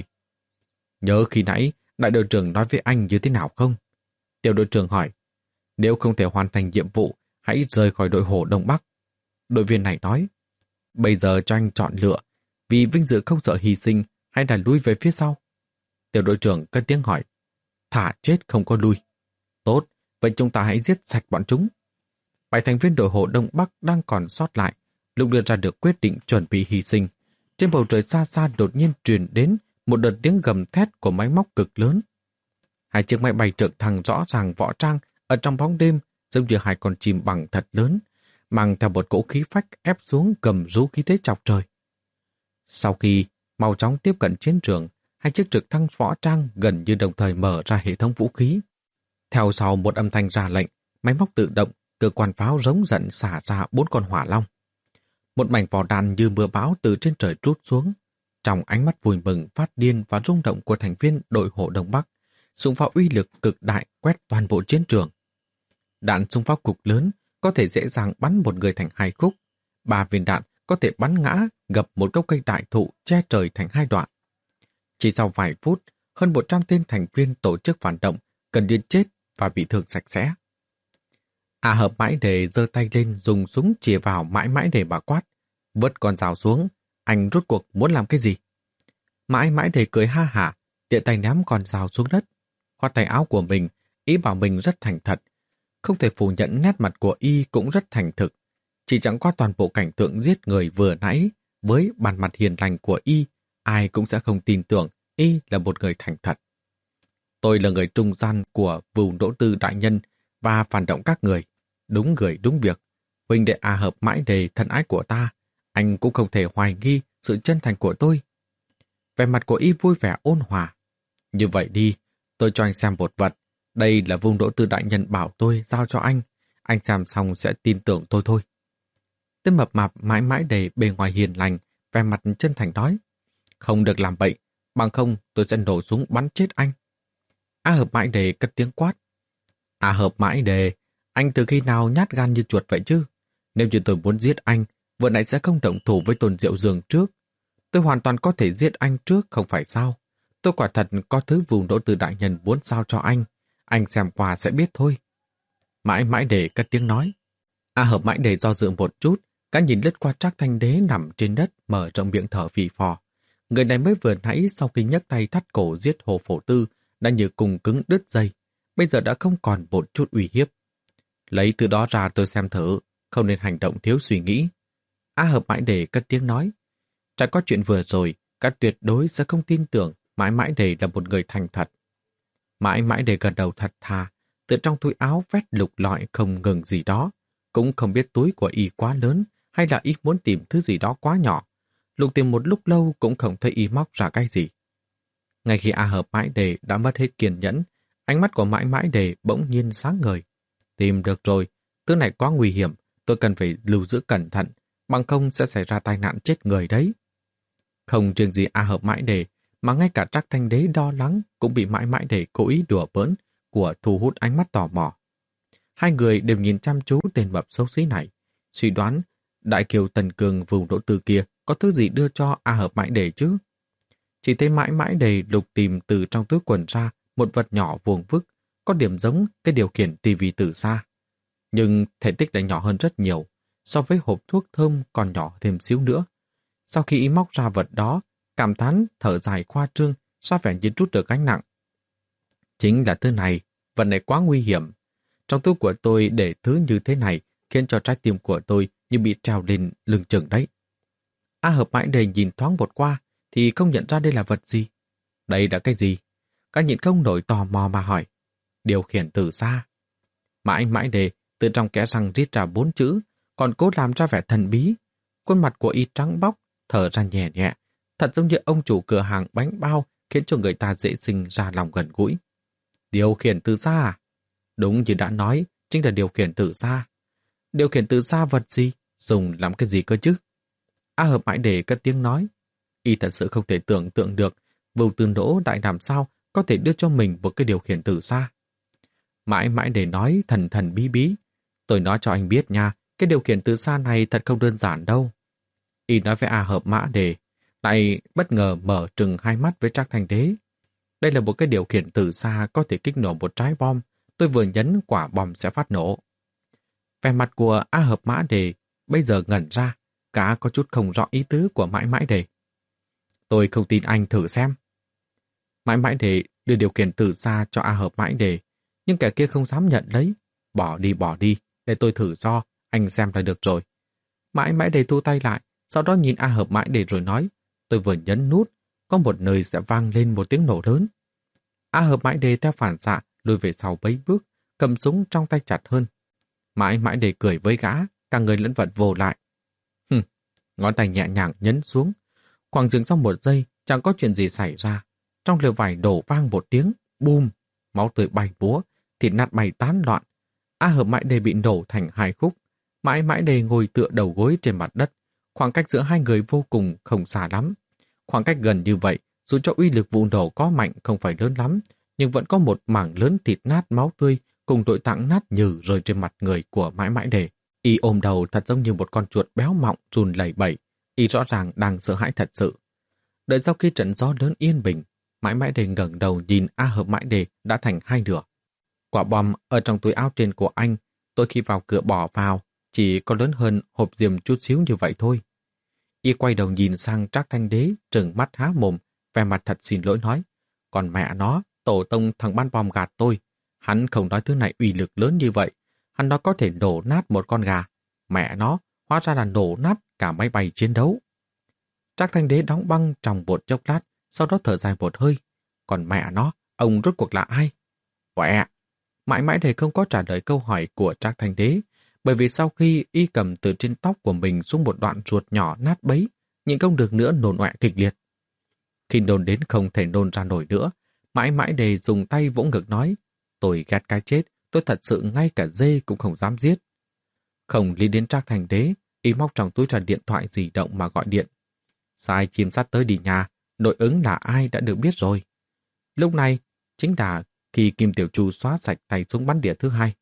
Nhớ khi nãy, đại đội trưởng nói với anh như thế nào không? Tiểu đội trưởng hỏi. Nếu không thể hoàn thành nhiệm vụ, hãy rời khỏi đội Hồ Đông Bắc. Đội viên này nói. Bây giờ cho anh chọn lựa, vì vinh dự không sợ hy sinh hay là lui về phía sau? Tiểu đội trưởng cất tiếng hỏi. Thả chết không có lui. Tốt, vậy chúng ta hãy giết sạch bọn chúng. Bảy thành viên đội Hồ Đông Bắc đang còn sót lại, lúc đưa ra được quyết định chuẩn bị hy sinh. Trên bầu trời xa xa đột nhiên truyền đến một đợt tiếng gầm thét của máy móc cực lớn. Hai chiếc máy bay trực thăng rõ ràng võ trang ở trong bóng đêm giống như hai con chim bằng thật lớn, mang theo một cỗ khí phách ép xuống cầm rú khí thế chọc trời. Sau khi mau chóng tiếp cận chiến trường, hai chiếc trực thăng võ trang gần như đồng thời mở ra hệ thống vũ khí. Theo sau một âm thanh ra lệnh, máy móc tự động, cơ quan pháo rống giận xả ra bốn con hỏa long. Một mảnh vỏ đạn như mưa bão từ trên trời trút xuống. Trong ánh mắt vui mừng, phát điên và rung động của thành viên đội Hồ Đông Bắc, súng pháo uy lực cực đại quét toàn bộ chiến trường. Đạn súng pháo cục lớn có thể dễ dàng bắn một người thành hai khúc. Ba viên đạn có thể bắn ngã gập một gốc cây đại thụ che trời thành hai đoạn. Chỉ sau vài phút, hơn một trăm tên thành viên tổ chức phản động cần điên chết và bị thương sạch sẽ. À Hợp Mãi Đề giơ tay lên dùng súng chĩa vào Mãi Mãi Đề mà quát. Vứt con dao xuống, anh rốt cuộc muốn làm cái gì? Mãi Mãi Đề cười ha hả, tiện tay ném con dao xuống đất. Khoát tay áo của mình, ý bảo mình rất thành thật. Không thể phủ nhận nét mặt của y cũng rất thành thực. Chỉ chẳng qua toàn bộ cảnh tượng giết người vừa nãy, với bản mặt hiền lành của y, ai cũng sẽ không tin tưởng y là một người thành thật. Tôi là người trung gian của Vưu Đỗ Tư đại nhân và phản động các người. Đúng người đúng việc. Huynh đệ À Hợp Mãi Đề thân ái của ta, anh cũng không thể hoài nghi sự chân thành của tôi. Vẻ mặt của y vui vẻ ôn hòa. Như vậy đi, tôi cho anh xem một vật. Đây là vùng đỗ tư đại nhân bảo tôi giao cho anh. Anh xem xong sẽ tin tưởng tôi thôi. Tên mập mạp mãi mãi đầy bề ngoài hiền lành, vẻ mặt chân thành nói. Không được làm bậy, bằng không tôi sẽ nổ súng bắn chết anh. A Hợp Mãi Đề cất tiếng quát. A Hợp Mãi Đề, anh từ khi nào nhát gan như chuột vậy chứ? Nếu như tôi muốn giết anh, vừa nãy sẽ không động thủ với Tôn Diệu Dương trước. Tôi hoàn toàn có thể giết anh trước, không phải sao? Tôi quả thật có thứ vùng đỗ từ đại nhân muốn giao cho anh. Anh xem qua sẽ biết thôi. Mãi Mãi Đề cất tiếng nói. A Hợp Mãi Đề do dự một chút, cả nhìn lướt qua Trác Thanh Đế nằm trên đất mở rộng miệng thở phì phò. Người này mới vừa nãy sau khi nhấc tay thắt cổ giết Hồ Phổ Tư đã như cùng cứng đứt dây, bây giờ đã không còn một chút uy hiếp. Lấy từ đó ra tôi xem thử, không nên hành động thiếu suy nghĩ. A Hợp Mãi Đề cất tiếng nói. Trải qua chuyện vừa rồi, các tuyệt đối sẽ không tin tưởng Mãi Mãi Đề là một người thành thật. Mãi Mãi Đề gật đầu thật thà, từ trong túi áo vét lục lọi không ngừng gì đó, cũng không biết túi của y quá lớn hay là y muốn tìm thứ gì đó quá nhỏ. Lục tìm một lúc lâu cũng không thấy y móc ra cái gì. Ngay khi A Hợp Mãi Đề đã mất hết kiên nhẫn, ánh mắt của Mãi Mãi Đề bỗng nhiên sáng ngời. Tìm được rồi, thứ này quá nguy hiểm, tôi cần phải lưu giữ cẩn thận, bằng không sẽ xảy ra tai nạn chết người đấy. Không riêng gì A Hợp Mãi Đề, mà ngay cả Trác Thanh Đế lo lắng cũng bị Mãi Mãi Đề cố ý đùa bỡn của thu hút ánh mắt tò mò. Hai người đều nhìn chăm chú tên mập xấu xí này, suy đoán Đại Kiều Tần Cường vùng đỗ từ kia có thứ gì đưa cho A Hợp Mãi Đề chứ. Chỉ thấy Mãi Mãi Đề lục tìm từ trong túi quần ra một vật nhỏ vuông vức, có điểm giống cái điều khiển tivi từ xa. Nhưng thể tích lại nhỏ hơn rất nhiều, so với hộp thuốc thơm còn nhỏ thêm xíu nữa. Sau khi y móc ra vật đó, cảm thán thở dài khoa trương, sao vẻ như trút được gánh nặng. Chính là thứ này, vật này quá nguy hiểm. Trong túi của tôi để thứ như thế này khiến cho trái tim của tôi như bị treo lên lưng chừng đấy. A Hợp Mãi Đề nhìn thoáng một qua thì không nhận ra đây là vật gì. Đây là cái gì? Các nhịn không nổi tò mò mà hỏi. Điều khiển từ xa. Mãi Mãi Đề từ trong kẽ răng rít ra bốn chữ, còn cố làm ra vẻ thần bí. Khuôn mặt của y trắng bóc, thở ra nhẹ nhẹ, thật giống như ông chủ cửa hàng bánh bao khiến cho người ta dễ sinh ra lòng gần gũi. Điều khiển từ xa à? Đúng như đã nói, chính là điều khiển từ xa. Điều khiển từ xa vật gì? Dùng làm cái gì cơ chứ? A Hợp Mãi Đề cất tiếng nói. Y thật sự không thể tưởng tượng được Vưu Tư Đỗ đại làm sao có thể đưa cho mình một cái điều khiển từ xa. Mãi Mãi Đề nói thần thần bí bí. Tôi nói cho anh biết nha, cái điều khiển từ xa này thật không đơn giản đâu. Y nói với A Hợp Mãi Đề, lại bất ngờ mở trừng hai mắt với Trác Thanh Đế. Đây là một cái điều khiển từ xa có thể kích nổ một trái bom. Tôi vừa nhấn quả bom sẽ phát nổ. Vẻ mặt của A Hợp Mãi Đề bây giờ ngẩn ra, cả có chút không rõ ý tứ của Mãi Mãi Đề. Tôi không tin anh, thử xem. Mãi Mãi Đề đưa điều khiển từ xa cho A Hợp Mãi Đề, nhưng kẻ kia không dám nhận lấy. Bỏ đi, bỏ đi, để tôi thử do, anh xem là được rồi. Mãi Mãi Đề thu tay lại, sau đó nhìn A Hợp Mãi Đề rồi nói, tôi vừa nhấn nút, có một nơi sẽ vang lên một tiếng nổ lớn. A Hợp Mãi Đề theo phản xạ lùi về sau mấy bước, cầm súng trong tay chặt hơn. Mãi Mãi Đề cười với gã, cả người lẫn vật vồ lại. Hừm, ngón tay nhẹ nhàng nhấn xuống. Khoảng dừng sau một giây, chẳng có chuyện gì xảy ra. Trong lều vải đổ vang một tiếng, bùm, máu tươi bay búa, thịt nát bay tán loạn. A Hợp Mãi Đề bị nổ thành hai khúc. Mãi Mãi Đề ngồi tựa đầu gối trên mặt đất. Khoảng cách giữa hai người vô cùng không xa lắm. Khoảng cách gần như vậy, dù cho uy lực vụ nổ có mạnh không phải lớn lắm, nhưng vẫn có một mảng lớn thịt nát máu tươi cùng nội tạng nát nhừ rơi trên mặt người của Mãi Mãi Đề. Y ôm đầu thật giống như một con chuột béo mọng run lẩy bẩy. Y rõ ràng đang sợ hãi thật sự. Đợi sau khi trận gió lớn yên bình, Mãi Mãi Đề ngẩng đầu nhìn A Hợp Mãi Đề đã thành hai nửa. Quả bom ở trong túi áo trên của anh, tôi khi vào cửa bỏ vào, chỉ có lớn hơn hộp diêm chút xíu như vậy thôi. Y quay đầu nhìn sang Trác Thanh Đế, trừng mắt há mồm, vẻ mặt thật xin lỗi nói. Còn mẹ nó, tổ tông thằng ban bom gạt tôi. Hắn không nói thứ này uy lực lớn như vậy. Hắn nói có thể nổ nát một con gà. Mẹ nó, hóa ra là nổ nát cả máy bay chiến đấu. Trác Thanh Đế đóng băng trong một chốc lát, sau đó thở dài một hơi. Còn mẹ nó, ông rốt cuộc là ai? Quẹ! Mãi Mãi Đề không có trả lời câu hỏi của Trác Thanh Đế, bởi vì sau khi y cầm từ trên tóc của mình xuống một đoạn ruột nhỏ nát bấy, nhịn không được nữa nôn ọe kịch liệt. Khi nôn đến không thể nôn ra nổi nữa, mãi mãi Đề dùng tay vỗ ngực nói, tôi ghét cái chết, tôi thật sự ngay cả dê cũng không dám giết. Không lý đến Trác Thành Đế, y móc trong túi ra điện thoại di động mà gọi điện. Sai chim sắt tới đi nhà, nội ứng là ai đã được biết rồi. Lúc này, chính là khi Kim Tiểu Chu xóa sạch tay súng bắn đĩa thứ hai.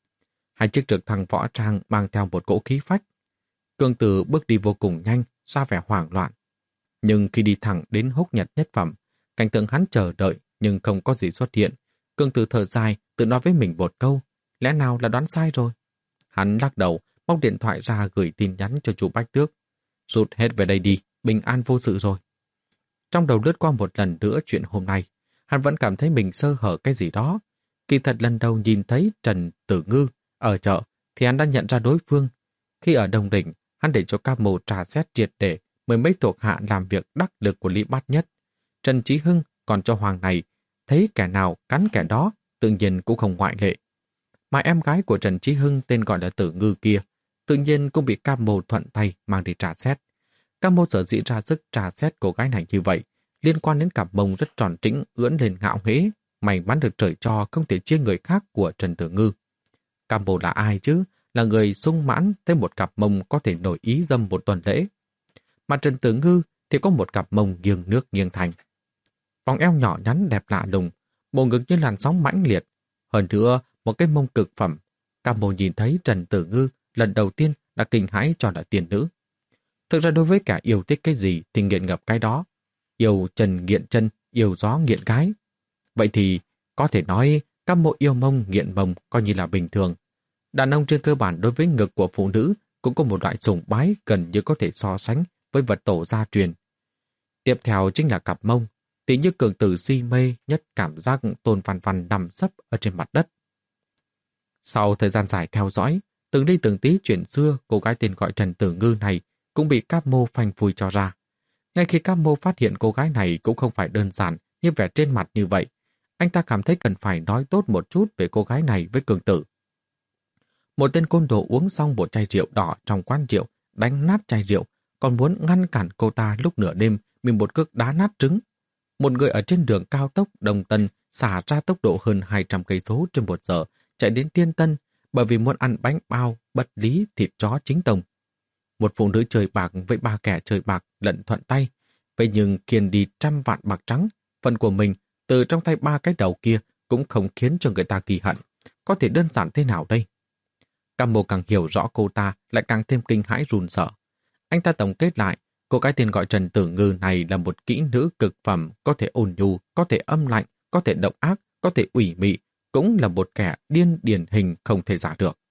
Hai chiếc trực thăng võ trang mang theo một cỗ khí phách. Cương Tử bước đi vô cùng nhanh, ra vẻ hoảng loạn. Nhưng khi đi thẳng đến Húc Nhật nhất phẩm, cảnh tượng hắn chờ đợi nhưng không có gì xuất hiện. Cương Tử thở dài, tự nói với mình một câu, lẽ nào là đoán sai rồi. Hắn lắc đầu, móc điện thoại ra gửi tin nhắn cho chú Bách Tước. Rút hết về đây đi, bình an vô sự rồi. Trong đầu lướt qua một lần nữa chuyện hôm nay, hắn vẫn cảm thấy mình sơ hở cái gì đó. Kỳ thật lần đầu nhìn thấy Trần Tử Ngư ở chợ thì hắn đã nhận ra đối phương. Khi ở Đông Đỉnh, hắn để cho các mô trà xét triệt để mười mấy thuộc hạ làm việc đắc lực của Lý Bát Nhất. Trần Chí Hưng còn cho Hoàng này, thấy kẻ nào cắn kẻ đó, tự nhiên cũng không ngoại lệ. Mà em gái của Trần Chí Hưng tên gọi là Tử Ngư kia, tự nhiên cũng bị Cam Mô thuận tay mang đi trà xét. Cam Mô sở dĩ ra sức trà xét cô gái này như vậy, liên quan đến cặp mông rất tròn trĩnh ưỡn lên ngạo nghễ, may mắn được trời cho không thể chia người khác của Trần Tử Ngư. Cam Mô là ai chứ? Là người sung mãn thấy một cặp mông có thể nổi ý dâm một tuần lễ. Mà Trần Tử Ngư thì có một cặp mông nghiêng nước nghiêng thành. Vòng eo nhỏ nhắn đẹp lạ lùng, bộ ngực như làn sóng mãnh liệt. Hơn nữa, một cái mông cực phẩm. Cam Mô nhìn thấy Trần Tử Ngư lần đầu tiên đã kinh hãi cho là tiên nữ. Thực ra đối với cả yêu thích cái gì thì nghiện ngập cái đó. Yêu chân nghiện chân, yêu gió nghiện gái. Vậy thì có thể nói Cam Mô yêu mông nghiện mông coi như là bình thường. Đàn ông trên cơ bản đối với ngực của phụ nữ cũng có một loại sùng bái gần như có thể so sánh với vật tổ gia truyền. Tiếp theo chính là cặp mông, thì như Cường Tử si mê nhất cảm giác Tôn Văn Văn nằm sấp ở trên mặt đất. Sau thời gian dài theo dõi, từng đi từng tí chuyện xưa, cô gái tên gọi Trần Tử Ngư này cũng bị Cáp Mô phanh phui cho ra. Ngay khi Cáp Mô phát hiện cô gái này cũng không phải đơn giản như vẻ trên mặt như vậy, anh ta cảm thấy cần phải nói tốt một chút về cô gái này với Cường Tử. Một tên côn đồ uống xong một chai rượu đỏ trong quán rượu, đánh nát chai rượu, còn muốn ngăn cản cô ta lúc nửa đêm mình một cước đá nát trứng. Một người ở trên đường cao tốc Đồng Tân xả ra tốc độ hơn hai trăm cây số trên một giờ chạy đến Tiên Tân bởi vì muốn ăn bánh bao bất lý thịt chó chính tông. Một phụ nữ chơi bạc với ba kẻ chơi bạc lận thuận tay, vậy nhưng kiên đi trăm vạn bạc trắng, phần của mình từ trong tay ba cái đầu kia cũng không khiến cho người ta kỳ hận. Có thể đơn giản thế nào đây? Cam Mô càng hiểu rõ cô ta lại càng thêm kinh hãi run sợ. Anh ta tổng kết lại, cô cái tên gọi Trần Tử Ngư này là một kỹ nữ cực phẩm, có thể ôn nhu, có thể âm lạnh, có thể độc ác, có thể ủy mị, cũng là một kẻ điên điển hình không thể giả được.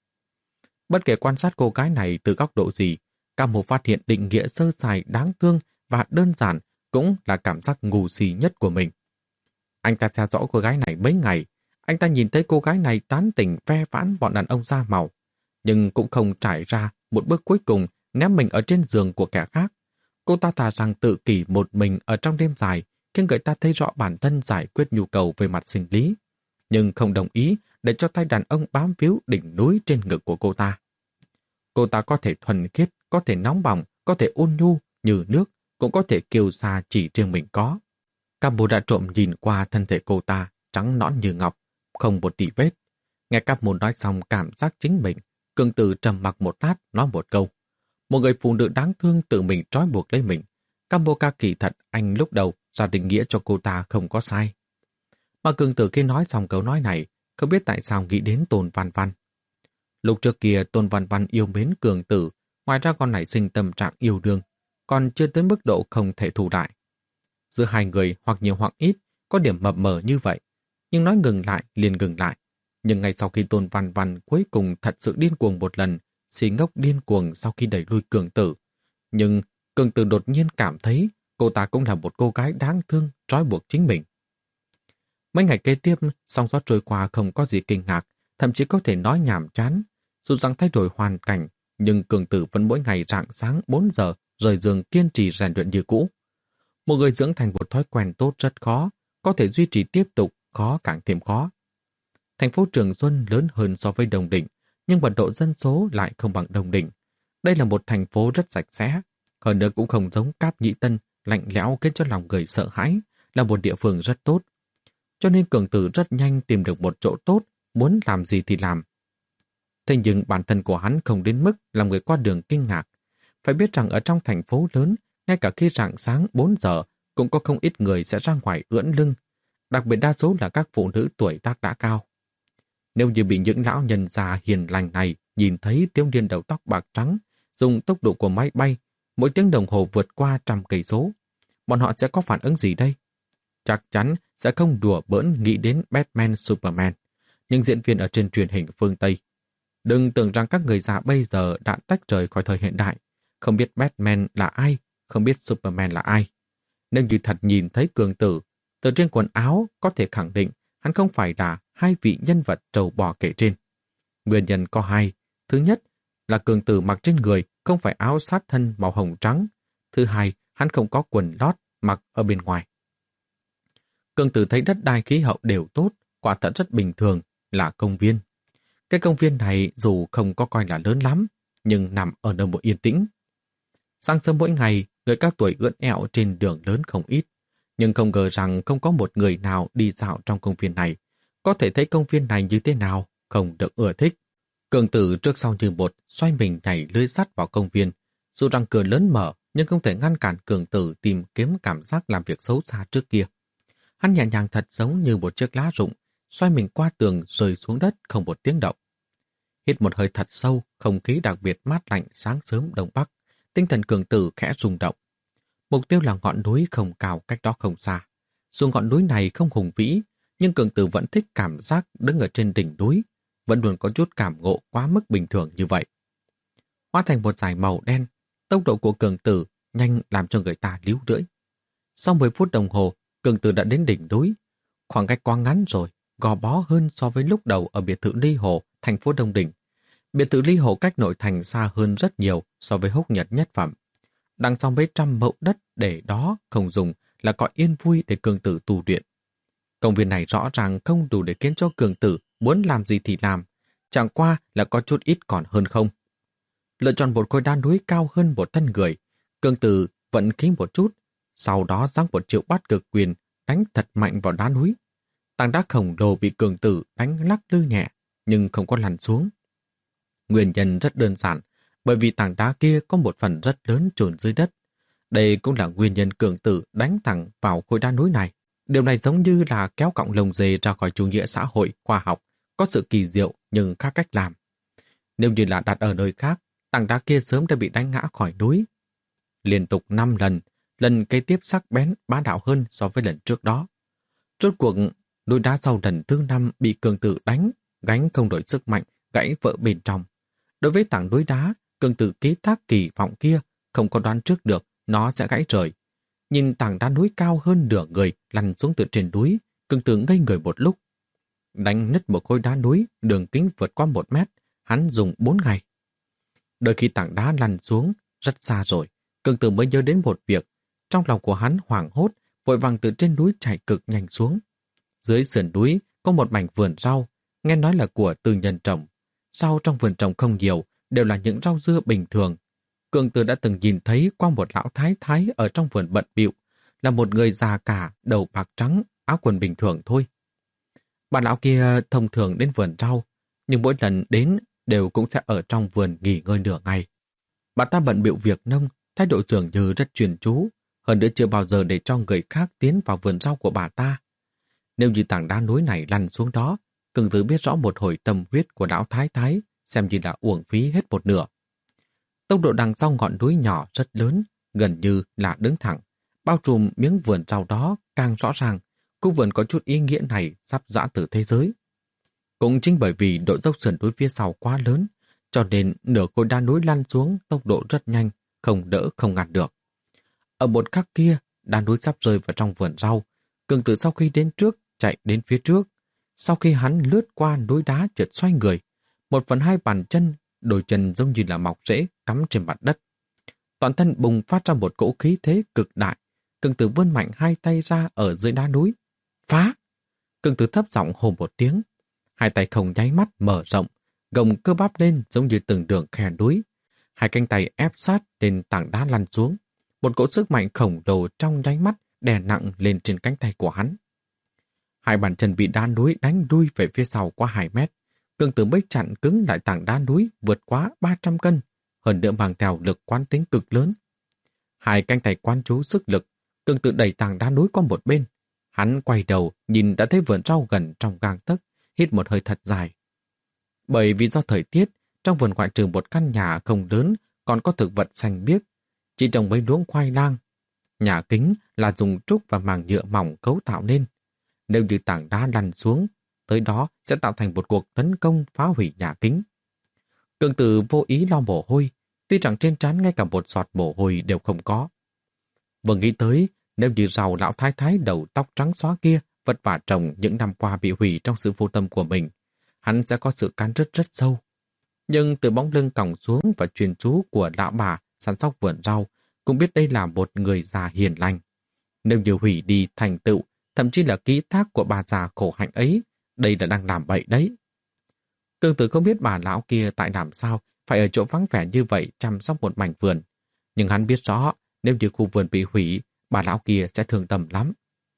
Bất kể quan sát cô gái này từ góc độ gì, Cam Mô phát hiện định nghĩa sơ sài đáng thương và đơn giản cũng là cảm giác ngu si nhất của mình. Anh ta theo dõi cô gái này mấy ngày, anh ta nhìn thấy cô gái này tán tỉnh ve vãn bọn đàn ông da màu, nhưng cũng không trải ra một bước cuối cùng ném mình ở trên giường của kẻ khác. Cô ta thà rằng tự kỷ một mình ở trong đêm dài khi người ta thấy rõ bản thân giải quyết nhu cầu về mặt sinh lý, nhưng không đồng ý để cho tay đàn ông bám víu đỉnh núi trên ngực của cô ta. Cô ta có thể thuần khiết, có thể nóng bỏng, có thể ôn nhu như nước, cũng có thể kiêu sa chỉ riêng mình có. Cam Mô đã trộm nhìn qua thân thể cô ta, trắng nõn như ngọc, không một tì vết. Nghe Cam Mô nói xong cảm giác chính mình, Cường Tử trầm mặc một lát nói một câu. Một người phụ nữ đáng thương tự mình trói buộc lấy mình. Cam Mô ca kỳ thật anh lúc đầu ra định nghĩa cho cô ta không có sai. Mà Cường Tử khi nói xong câu nói này, không biết tại sao nghĩ đến Tôn Văn Văn. Lúc trước kia Tôn Văn Văn yêu mến Cường Tử, ngoài ra còn nảy sinh tâm trạng yêu đương, còn chưa tới mức độ không thể thủ lại. Giữa hai người hoặc nhiều hoặc ít có điểm mập mờ như vậy, nhưng nói ngừng lại liền ngừng lại. Nhưng ngay sau khi Tôn Văn Văn cuối cùng thật sự điên cuồng một lần, xì ngốc điên cuồng sau khi đẩy lui Cường Tử. Nhưng Cường Tử đột nhiên cảm thấy cô ta cũng là một cô gái đáng thương trói buộc chính mình. Mấy ngày kế tiếp, song suốt trôi qua không có gì kinh ngạc, thậm chí có thể nói nhàm chán. Dù rằng thay đổi hoàn cảnh, nhưng Cường Tử vẫn mỗi ngày rạng sáng bốn giờ rời giường kiên trì rèn luyện như cũ. Một người dưỡng thành một thói quen tốt rất khó, có thể duy trì tiếp tục, khó càng thêm khó. Thành phố Trường Xuân lớn hơn so với Đồng Đỉnh, nhưng mật độ dân số lại không bằng Đồng Đỉnh. Đây là một thành phố rất sạch sẽ, hơn nữa cũng không giống Cáp Nhĩ Tân lạnh lẽo khiến cho lòng người sợ hãi, là một địa phương rất tốt. Cho nên Cường Tử rất nhanh tìm được một chỗ tốt, muốn làm gì thì làm. Thế nhưng bản thân của hắn không đến mức làm người qua đường kinh ngạc. Phải biết rằng ở trong thành phố lớn, ngay cả khi rạng sáng bốn giờ, cũng có không ít người sẽ ra ngoài ưỡn lưng, đặc biệt đa số là các phụ nữ tuổi tác đã cao. Nếu như bị những lão nhân già hiền lành này nhìn thấy thiếu niên đầu tóc bạc trắng, dùng tốc độ của máy bay, mỗi tiếng đồng hồ vượt qua trăm cây số, bọn họ sẽ có phản ứng gì đây? Chắc chắn sẽ không đùa bỡn nghĩ đến Batman Superman, những diễn viên ở trên truyền hình phương Tây. Đừng tưởng rằng các người già bây giờ đã tách rời khỏi thời hiện đại, không biết Batman là ai, không biết Superman là ai. Nếu như thật nhìn thấy Cường Tử, từ trên quần áo có thể khẳng định hắn không phải là hai vị nhân vật trâu bò kể trên. Nguyên nhân có hai. Thứ nhất là Cường Tử mặc trên người không phải áo sát thân màu hồng trắng. Thứ hai, hắn không có quần lót mặc ở bên ngoài. Cường Tử thấy đất đai khí hậu đều tốt, quả thật rất bình thường, là công viên. Cái công viên này dù không có coi là lớn lắm, nhưng nằm ở nơi một yên tĩnh. Sáng sớm mỗi ngày, người cao tuổi ưỡn ẹo trên đường lớn không ít, nhưng không ngờ rằng không có một người nào đi dạo trong công viên này. Có thể thấy công viên này như thế nào, không được ưa thích. Cường Tử trước sau như một xoay mình nhảy lưới sắt vào công viên. Dù rằng cửa lớn mở, nhưng không thể ngăn cản Cường Tử tìm kiếm cảm giác làm việc xấu xa trước kia. Hắn nhẹ nhàng thật giống như một chiếc lá rụng, xoay mình qua tường rơi xuống đất không một tiếng động. Hít một hơi thật sâu, không khí đặc biệt mát lạnh sáng sớm đông bắc, tinh thần Cường Tử khẽ rung động. Mục tiêu là ngọn núi không cao cách đó không xa. Dù ngọn núi này không hùng vĩ, nhưng Cường Tử vẫn thích cảm giác đứng ở trên đỉnh núi, vẫn luôn có chút cảm ngộ quá mức bình thường như vậy. Hóa thành một dải màu đen, tốc độ của Cường Tử nhanh làm cho người ta líu lưỡi. Sau mười phút đồng hồ, Cường Tử đã đến đỉnh núi. Khoảng cách quá ngắn rồi, gò bó hơn so với lúc đầu ở biệt thự Ly Hồ, thành phố Đông Đình. Biệt thự Ly Hồ cách nội thành xa hơn rất nhiều so với Húc Nhật nhất phẩm. Đằng sau mấy trăm mẫu đất để đó không dùng là có yên vui để Cường Tử tu luyện. Công viên này rõ ràng không đủ để khiến cho Cường Tử muốn làm gì thì làm, chẳng qua là có chút ít còn hơn không. Lựa chọn một khối đá núi cao hơn một thân người, Cường Tử vận khí một chút, sau đó giáng một triệu bát cực quyền đánh thật mạnh vào đá núi. Tảng đá khổng lồ bị Cường Tử đánh lắc lư nhẹ, nhưng không có lăn xuống. Nguyên nhân rất đơn giản, bởi vì tảng đá kia có một phần rất lớn chôn dưới đất. Đây cũng là nguyên nhân Cường Tử đánh thẳng vào khối đá núi này. Điều này giống như là kéo cọng lồng dê ra khỏi chủ nghĩa xã hội, khoa học, có sự kỳ diệu nhưng khác cách làm. Nếu như là đặt ở nơi khác, tảng đá kia sớm đã bị đánh ngã khỏi núi. Liên tục năm lần, lần kế tiếp sắc bén bá đạo hơn so với lần trước đó. Rốt cuộc, núi đá sau lần thứ năm bị Cường Tử đánh, gánh không đổi sức mạnh, gãy vỡ bên trong. Đối với tảng núi đá, Cường Tử ký thác kỳ vọng kia, không có đoán trước được nó sẽ gãy rời. Nhìn tảng đá núi cao hơn nửa người lăn xuống từ trên núi, Cường Tử ngây người một lúc. Đánh nứt một khối đá núi, đường kính vượt qua một mét, hắn dùng bốn ngày. Đợi khi tảng đá lăn xuống, rất xa rồi, Cường Tử mới nhớ đến một việc. Trong lòng của hắn hoảng hốt, vội vàng từ trên núi chạy cực nhanh xuống. Dưới sườn núi có một mảnh vườn rau, nghe nói là của tư nhân trồng. Rau trong vườn trồng không nhiều, đều là những rau dưa bình thường. Cường Tử đã từng nhìn thấy qua một lão thái thái ở trong vườn bận bịu, là một người già cả, đầu bạc trắng, áo quần bình thường thôi. Bà lão kia thông thường đến vườn rau, nhưng mỗi lần đến đều cũng sẽ ở trong vườn nghỉ ngơi nửa ngày. Bà ta bận bịu việc nông, thái độ dường như rất chuyên chú, hơn nữa chưa bao giờ để cho người khác tiến vào vườn rau của bà ta. Nếu như tảng đá núi này lăn xuống đó, Cường Tử biết rõ một hồi tâm huyết của lão thái thái, xem như là uổng phí hết một nửa. Tốc độ đằng sau ngọn núi nhỏ rất lớn, gần như là đứng thẳng, bao trùm miếng vườn rau đó càng rõ ràng, khu vườn có chút ý nghĩa này sắp giã từ thế giới. Cũng chính bởi vì độ dốc sườn núi phía sau quá lớn, cho nên nửa khối đá núi lăn xuống tốc độ rất nhanh, không đỡ không ngăn được. Ở một khắc kia, đá núi sắp rơi vào trong vườn rau. Cường Tử sau khi đến trước, chạy đến phía trước. Sau khi hắn lướt qua núi đá chợt xoay người, một phần hai bàn chân, đôi chân giống như là mọc rễ cắm trên mặt đất. Toàn thân bùng phát ra một cỗ khí thế cực đại. Cường Tử vươn mạnh hai tay ra ở dưới đá núi. Phá! Cường Tử thấp giọng hô một tiếng. Hai tay không nháy mắt mở rộng, gồng cơ bắp lên giống như từng đường khe núi. Hai cánh tay ép sát lên tảng đá lăn xuống. Một cỗ sức mạnh khổng lồ trong nháy mắt đè nặng lên trên cánh tay của hắn. Hai bàn chân bị đá núi đánh đuôi về phía sau qua hai mét. Cường Tử mới chặn cứng lại tảng đá núi vượt quá ba trăm cân, hơn nữa mang theo lực quán tính cực lớn. Hai cánh tay quán chú sức lực, Cường Tử đẩy tảng đá núi qua một bên. Hắn quay đầu, nhìn đã thấy vườn rau gần trong gang tấc, hít một hơi thật dài. Bởi vì do thời tiết, trong vườn ngoại trừ một căn nhà không lớn, còn có thực vật xanh biếc, chỉ trồng mấy luống khoai lang. Nhà kính là dùng trúc và màng nhựa mỏng cấu tạo nên. Nếu như tảng đá lăn xuống, tới đó sẽ tạo thành một cuộc tấn công phá hủy nhà kính. Cường Tử vô ý lau mồ hôi, tuy rằng trên trán ngay cả một giọt mồ hôi đều không có. Vừa nghĩ tới, nếu như rào lão thái thái đầu tóc trắng xóa kia vất vả trồng những năm qua bị hủy trong sự vô tâm của mình, hắn sẽ có sự cắn rứt rất sâu. Nhưng từ bóng lưng còng xuống và truyền chú của lão bà săn sóc vườn rau, cũng biết đây là một người già hiền lành. Nếu như hủy đi thành tựu, thậm chí là ký thác của bà già khổ hạnh ấy, đây là đang làm bậy đấy. Cường Tử không biết bà lão kia tại làm sao phải ở chỗ vắng vẻ như vậy chăm sóc một mảnh vườn. Nhưng hắn biết rõ, nếu như khu vườn bị hủy, bà lão kia sẽ thương tâm lắm.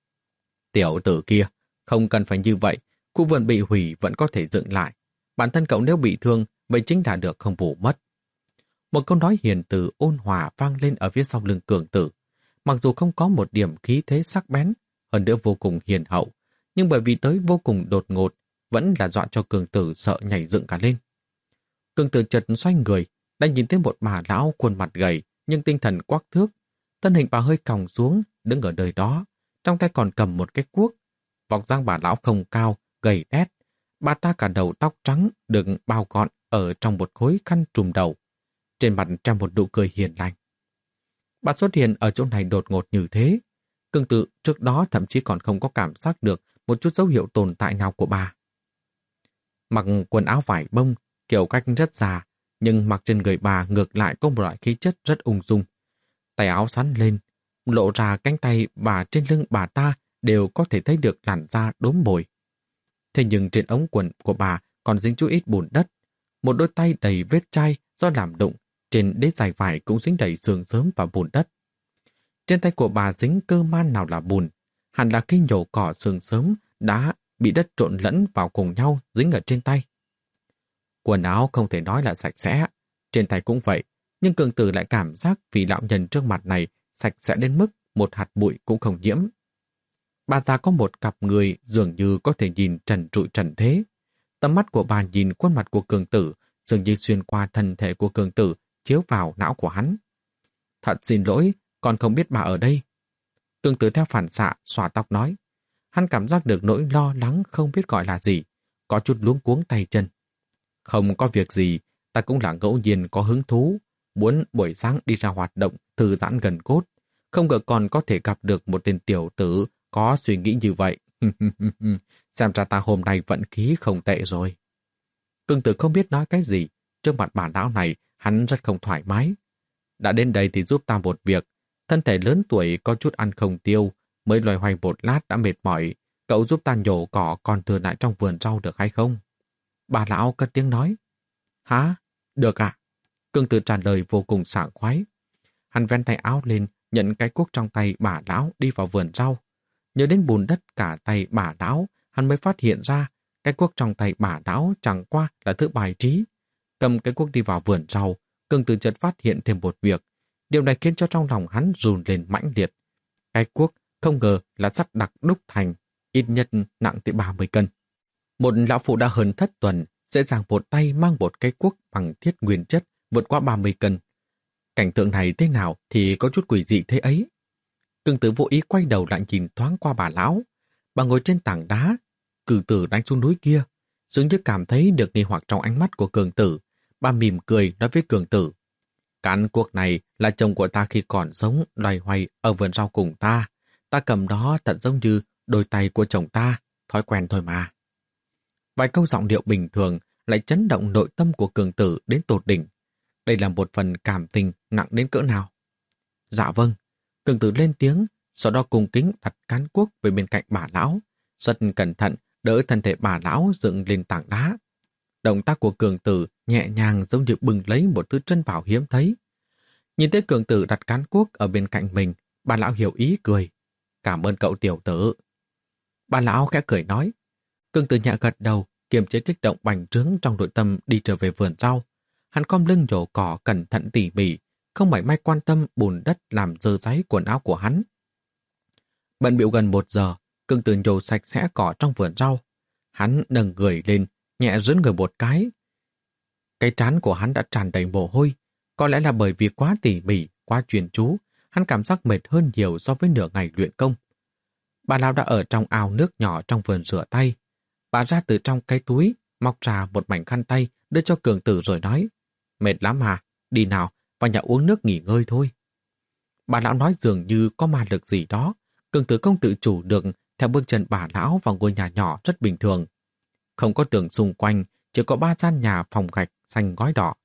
Tiểu tử kia, không cần phải như vậy, khu vườn bị hủy vẫn có thể dựng lại. Bản thân cậu nếu bị thương, vậy chính là được không bù mất. Một câu nói hiền từ ôn hòa vang lên ở phía sau lưng Cường Tử. Mặc dù không có một điểm khí thế sắc bén, hơn nữa vô cùng hiền hậu, nhưng bởi vì tới vô cùng đột ngột, vẫn là dọa cho Cường Tử sợ nhảy dựng cả lên. Cường Tử chợt xoay người, đã nhìn thấy một bà lão khuôn mặt gầy, nhưng tinh thần quắc thước. Thân hình bà hơi còng xuống, đứng ở nơi đó, trong tay còn cầm một cái cuốc. Vóc dáng bà lão không cao, gầy đét. Bà ta cả đầu tóc trắng, được bao gọn ở trong một khối khăn trùm đầu. Trên mặt treo một nụ cười hiền lành. Bà xuất hiện ở chỗ này đột ngột như thế. Cường Tử trước đó thậm chí còn không có cảm giác được một chút dấu hiệu tồn tại nào của bà. Mặc quần áo vải bông, kiểu cách rất già, nhưng mặc trên người bà ngược lại có một loại khí chất rất ung dung. Tay áo xắn lên, lộ ra cánh tay bà trên lưng bà ta đều có thể thấy được làn da đốm bồi. Thế nhưng trên ống quần của bà còn dính chút ít bùn đất. Một đôi tay đầy vết chai do làm đụng, trên đế dài vải cũng dính đầy sương sớm và bùn đất. Trên tay của bà dính cơ man nào là bùn, hẳn là khi nhổ cỏ sương sớm đã bị đất trộn lẫn vào cùng nhau dính ở trên tay. Quần áo không thể nói là sạch sẽ, trên tay cũng vậy, nhưng Cường Tử lại cảm giác vì lão nhân trước mặt này sạch sẽ đến mức một hạt bụi cũng không nhiễm. Bà già có một cặp người dường như có thể nhìn trần trụi trần thế. Tầm mắt của bà nhìn khuôn mặt của Cường Tử dường như xuyên qua thân thể của Cường Tử chiếu vào não của hắn. Thật xin lỗi, con không biết bà ở đây. Cường Tử theo phản xạ xòa tóc nói. Hắn cảm giác được nỗi lo lắng không biết gọi là gì, có chút luống cuống tay chân. Không có việc gì, ta cũng là ngẫu nhiên có hứng thú, muốn buổi sáng đi ra hoạt động, thư giãn gần cốt. Không ngờ còn có thể gặp được một tên tiểu tử có suy nghĩ như vậy. Xem ra ta hôm nay vận khí không tệ rồi. Cường Tử không biết nói cái gì, trước mặt bà lão này hắn rất không thoải mái. Đã đến đây thì giúp ta một việc, thân thể lớn tuổi có chút ăn không tiêu, mới loay hoay một lát đã mệt mỏi, cậu giúp ta nhổ cỏ còn thừa lại trong vườn rau được hay không? Bà lão cất tiếng nói. Hả? Được ạ. À? Cường Tử trả lời vô cùng sảng khoái. Hắn ven tay áo lên, nhận cái cuốc trong tay bà lão đi vào vườn rau. Nhớ đến bùn đất cả tay bà lão, hắn mới phát hiện ra cái cuốc trong tay bà lão chẳng qua là thứ bài trí. Cầm cái cuốc đi vào vườn rau, Cường Tử chợt phát hiện thêm một việc. Điều này khiến cho trong lòng hắn run lên mãnh liệt. Cái cuốc không ngờ là sắt đặc đúc thành, ít nhất nặng tới ba mươi cân. Một lão phụ đã hơn thất tuần, dễ dàng một tay mang một cái cuốc bằng thiết nguyên chất vượt qua ba mươi cân. Cảnh tượng này thế nào thì có chút quỷ dị thế ấy. Cường Tử vô ý quay đầu lại nhìn thoáng qua bà lão. Bà ngồi trên tảng đá, cử tử đánh xuống núi kia. Dường như cảm thấy được nghi hoặc trong ánh mắt của Cường Tử. Bà mỉm cười nói với Cường Tử. Cán cuốc này là chồng của ta khi còn sống loay hoay ở vườn rau cùng ta. Ta cầm đó thật giống như đôi tay của chồng ta, thói quen thôi mà. Vài câu giọng điệu bình thường lại chấn động nội tâm của Cường Tử đến tột đỉnh. Đây là một phần cảm tình nặng đến cỡ nào? Dạ vâng. Cường Tử lên tiếng, sau đó cung kính đặt cán cuốc về bên cạnh bà lão, rất cẩn thận đỡ thân thể bà lão dựng lên tảng đá. Động tác của Cường Tử nhẹ nhàng giống như bừng lấy một thứ trân bảo hiếm thấy. Nhìn thấy Cường Tử đặt cán cuốc ở bên cạnh mình, bà lão hiểu ý cười. Cảm ơn cậu tiểu tử. Bà lão khẽ cười nói. Cường Tử nhẹ gật đầu, kiềm chế kích động bành trướng trong nội tâm đi trở về vườn rau. Hắn khom lưng nhổ cỏ cẩn thận tỉ mỉ, không mảy may quan tâm bùn đất làm dơ dáy quần áo của hắn. Bận bịu gần một giờ, Cường Tử nhổ sạch sẽ cỏ trong vườn rau. Hắn nâng người lên, nhẹ dướn người một cái. Cái trán của hắn đã tràn đầy mồ hôi, có lẽ là bởi vì quá tỉ mỉ, quá chuyên chú, hắn cảm giác mệt hơn nhiều so với nửa ngày luyện công. Bà lão đã ở trong ao nước nhỏ trong vườn rửa tay. Bà ra từ trong cái túi, móc ra một mảnh khăn tay, đưa cho Cường Tử rồi nói, mệt lắm à, đi nào, vào nhà uống nước nghỉ ngơi thôi. Bà lão nói dường như có ma lực gì đó, Cường Tử không tự chủ được, theo bước chân bà lão vào ngôi nhà nhỏ rất bình thường. Không có tường xung quanh, chỉ có ba gian nhà phòng gạch xanh ngói đỏ.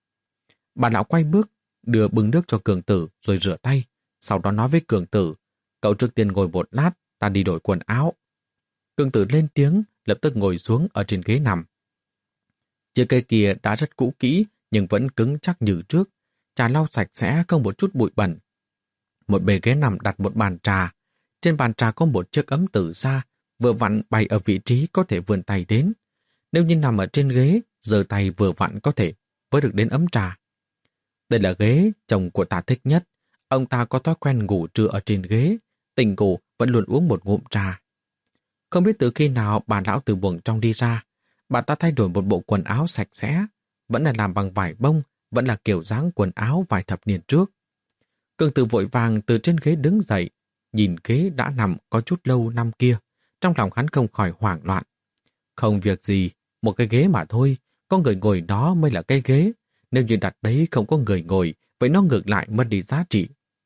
Bà lão quay bước, đưa bưng nước cho Cường Tử rồi rửa tay, sau đó nói với Cường Tử, cậu trước tiên ngồi một lát, ta đi đổi quần áo. Cường Tử lên tiếng, lập tức ngồi xuống ở trên ghế nằm. Chiếc cây kia đã rất cũ kỹ, nhưng vẫn cứng chắc như trước, trà lau sạch sẽ không một chút bụi bẩn. Một bề ghế nằm đặt một bàn trà, trên bàn trà có một chiếc ấm từ xa, vừa vặn bày ở vị trí có thể vươn tay đến. Nếu như nằm ở trên ghế, giơ tay vừa vặn có thể với được đến ấm trà. Đây là ghế chồng của ta thích nhất. Ông ta có thói quen ngủ trưa ở trên ghế, tỉnh ngủ vẫn luôn uống một ngụm trà. Không biết từ khi nào bà lão từ buồng trong đi ra, bà ta thay đổi một bộ quần áo sạch sẽ, vẫn là làm bằng vải bông, vẫn là kiểu dáng quần áo vài thập niên trước. Cường Tử vội vàng từ trên ghế đứng dậy, nhìn ghế đã nằm có chút lâu năm kia, trong lòng hắn không khỏi hoảng loạn. Không việc gì, một cái ghế mà thôi, có người ngồi đó mới là cái ghế. Nếu như đặt đấy không có người ngồi, vậy nó ngược lại mất đi giá trị.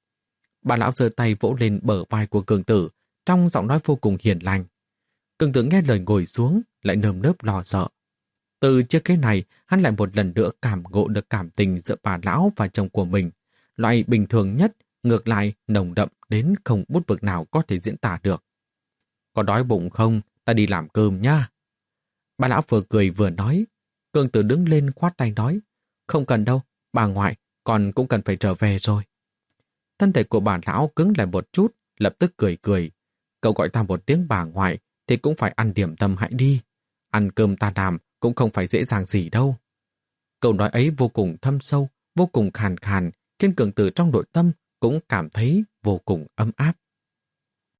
Bà lão giơ tay vỗ lên bờ vai của Cường Tử, trong giọng nói vô cùng hiền lành. Cường Tử nghe lời ngồi xuống, lại nơm nớp lo sợ. Từ chiếc ghế này, hắn lại một lần nữa cảm ngộ được cảm tình giữa bà lão và chồng của mình. Loại bình thường nhất, ngược lại nồng đậm đến không bút mực nào có thể diễn tả được. Có đói bụng không? Ta đi làm cơm nha. Bà lão vừa cười vừa nói. Cường Tử đứng lên khoát tay nói, không cần đâu, bà ngoại, con cũng cần phải trở về rồi. Thân thể của bà lão cứng lại một chút, lập tức cười cười. Cậu gọi ta một tiếng bà ngoại, thì cũng phải ăn điểm tâm hãy đi. Ăn cơm ta làm cũng không phải dễ dàng gì đâu. Câu nói ấy vô cùng thâm sâu, vô cùng khàn khàn, khiến Cường Tử trong nội tâm cũng cảm thấy vô cùng ấm áp.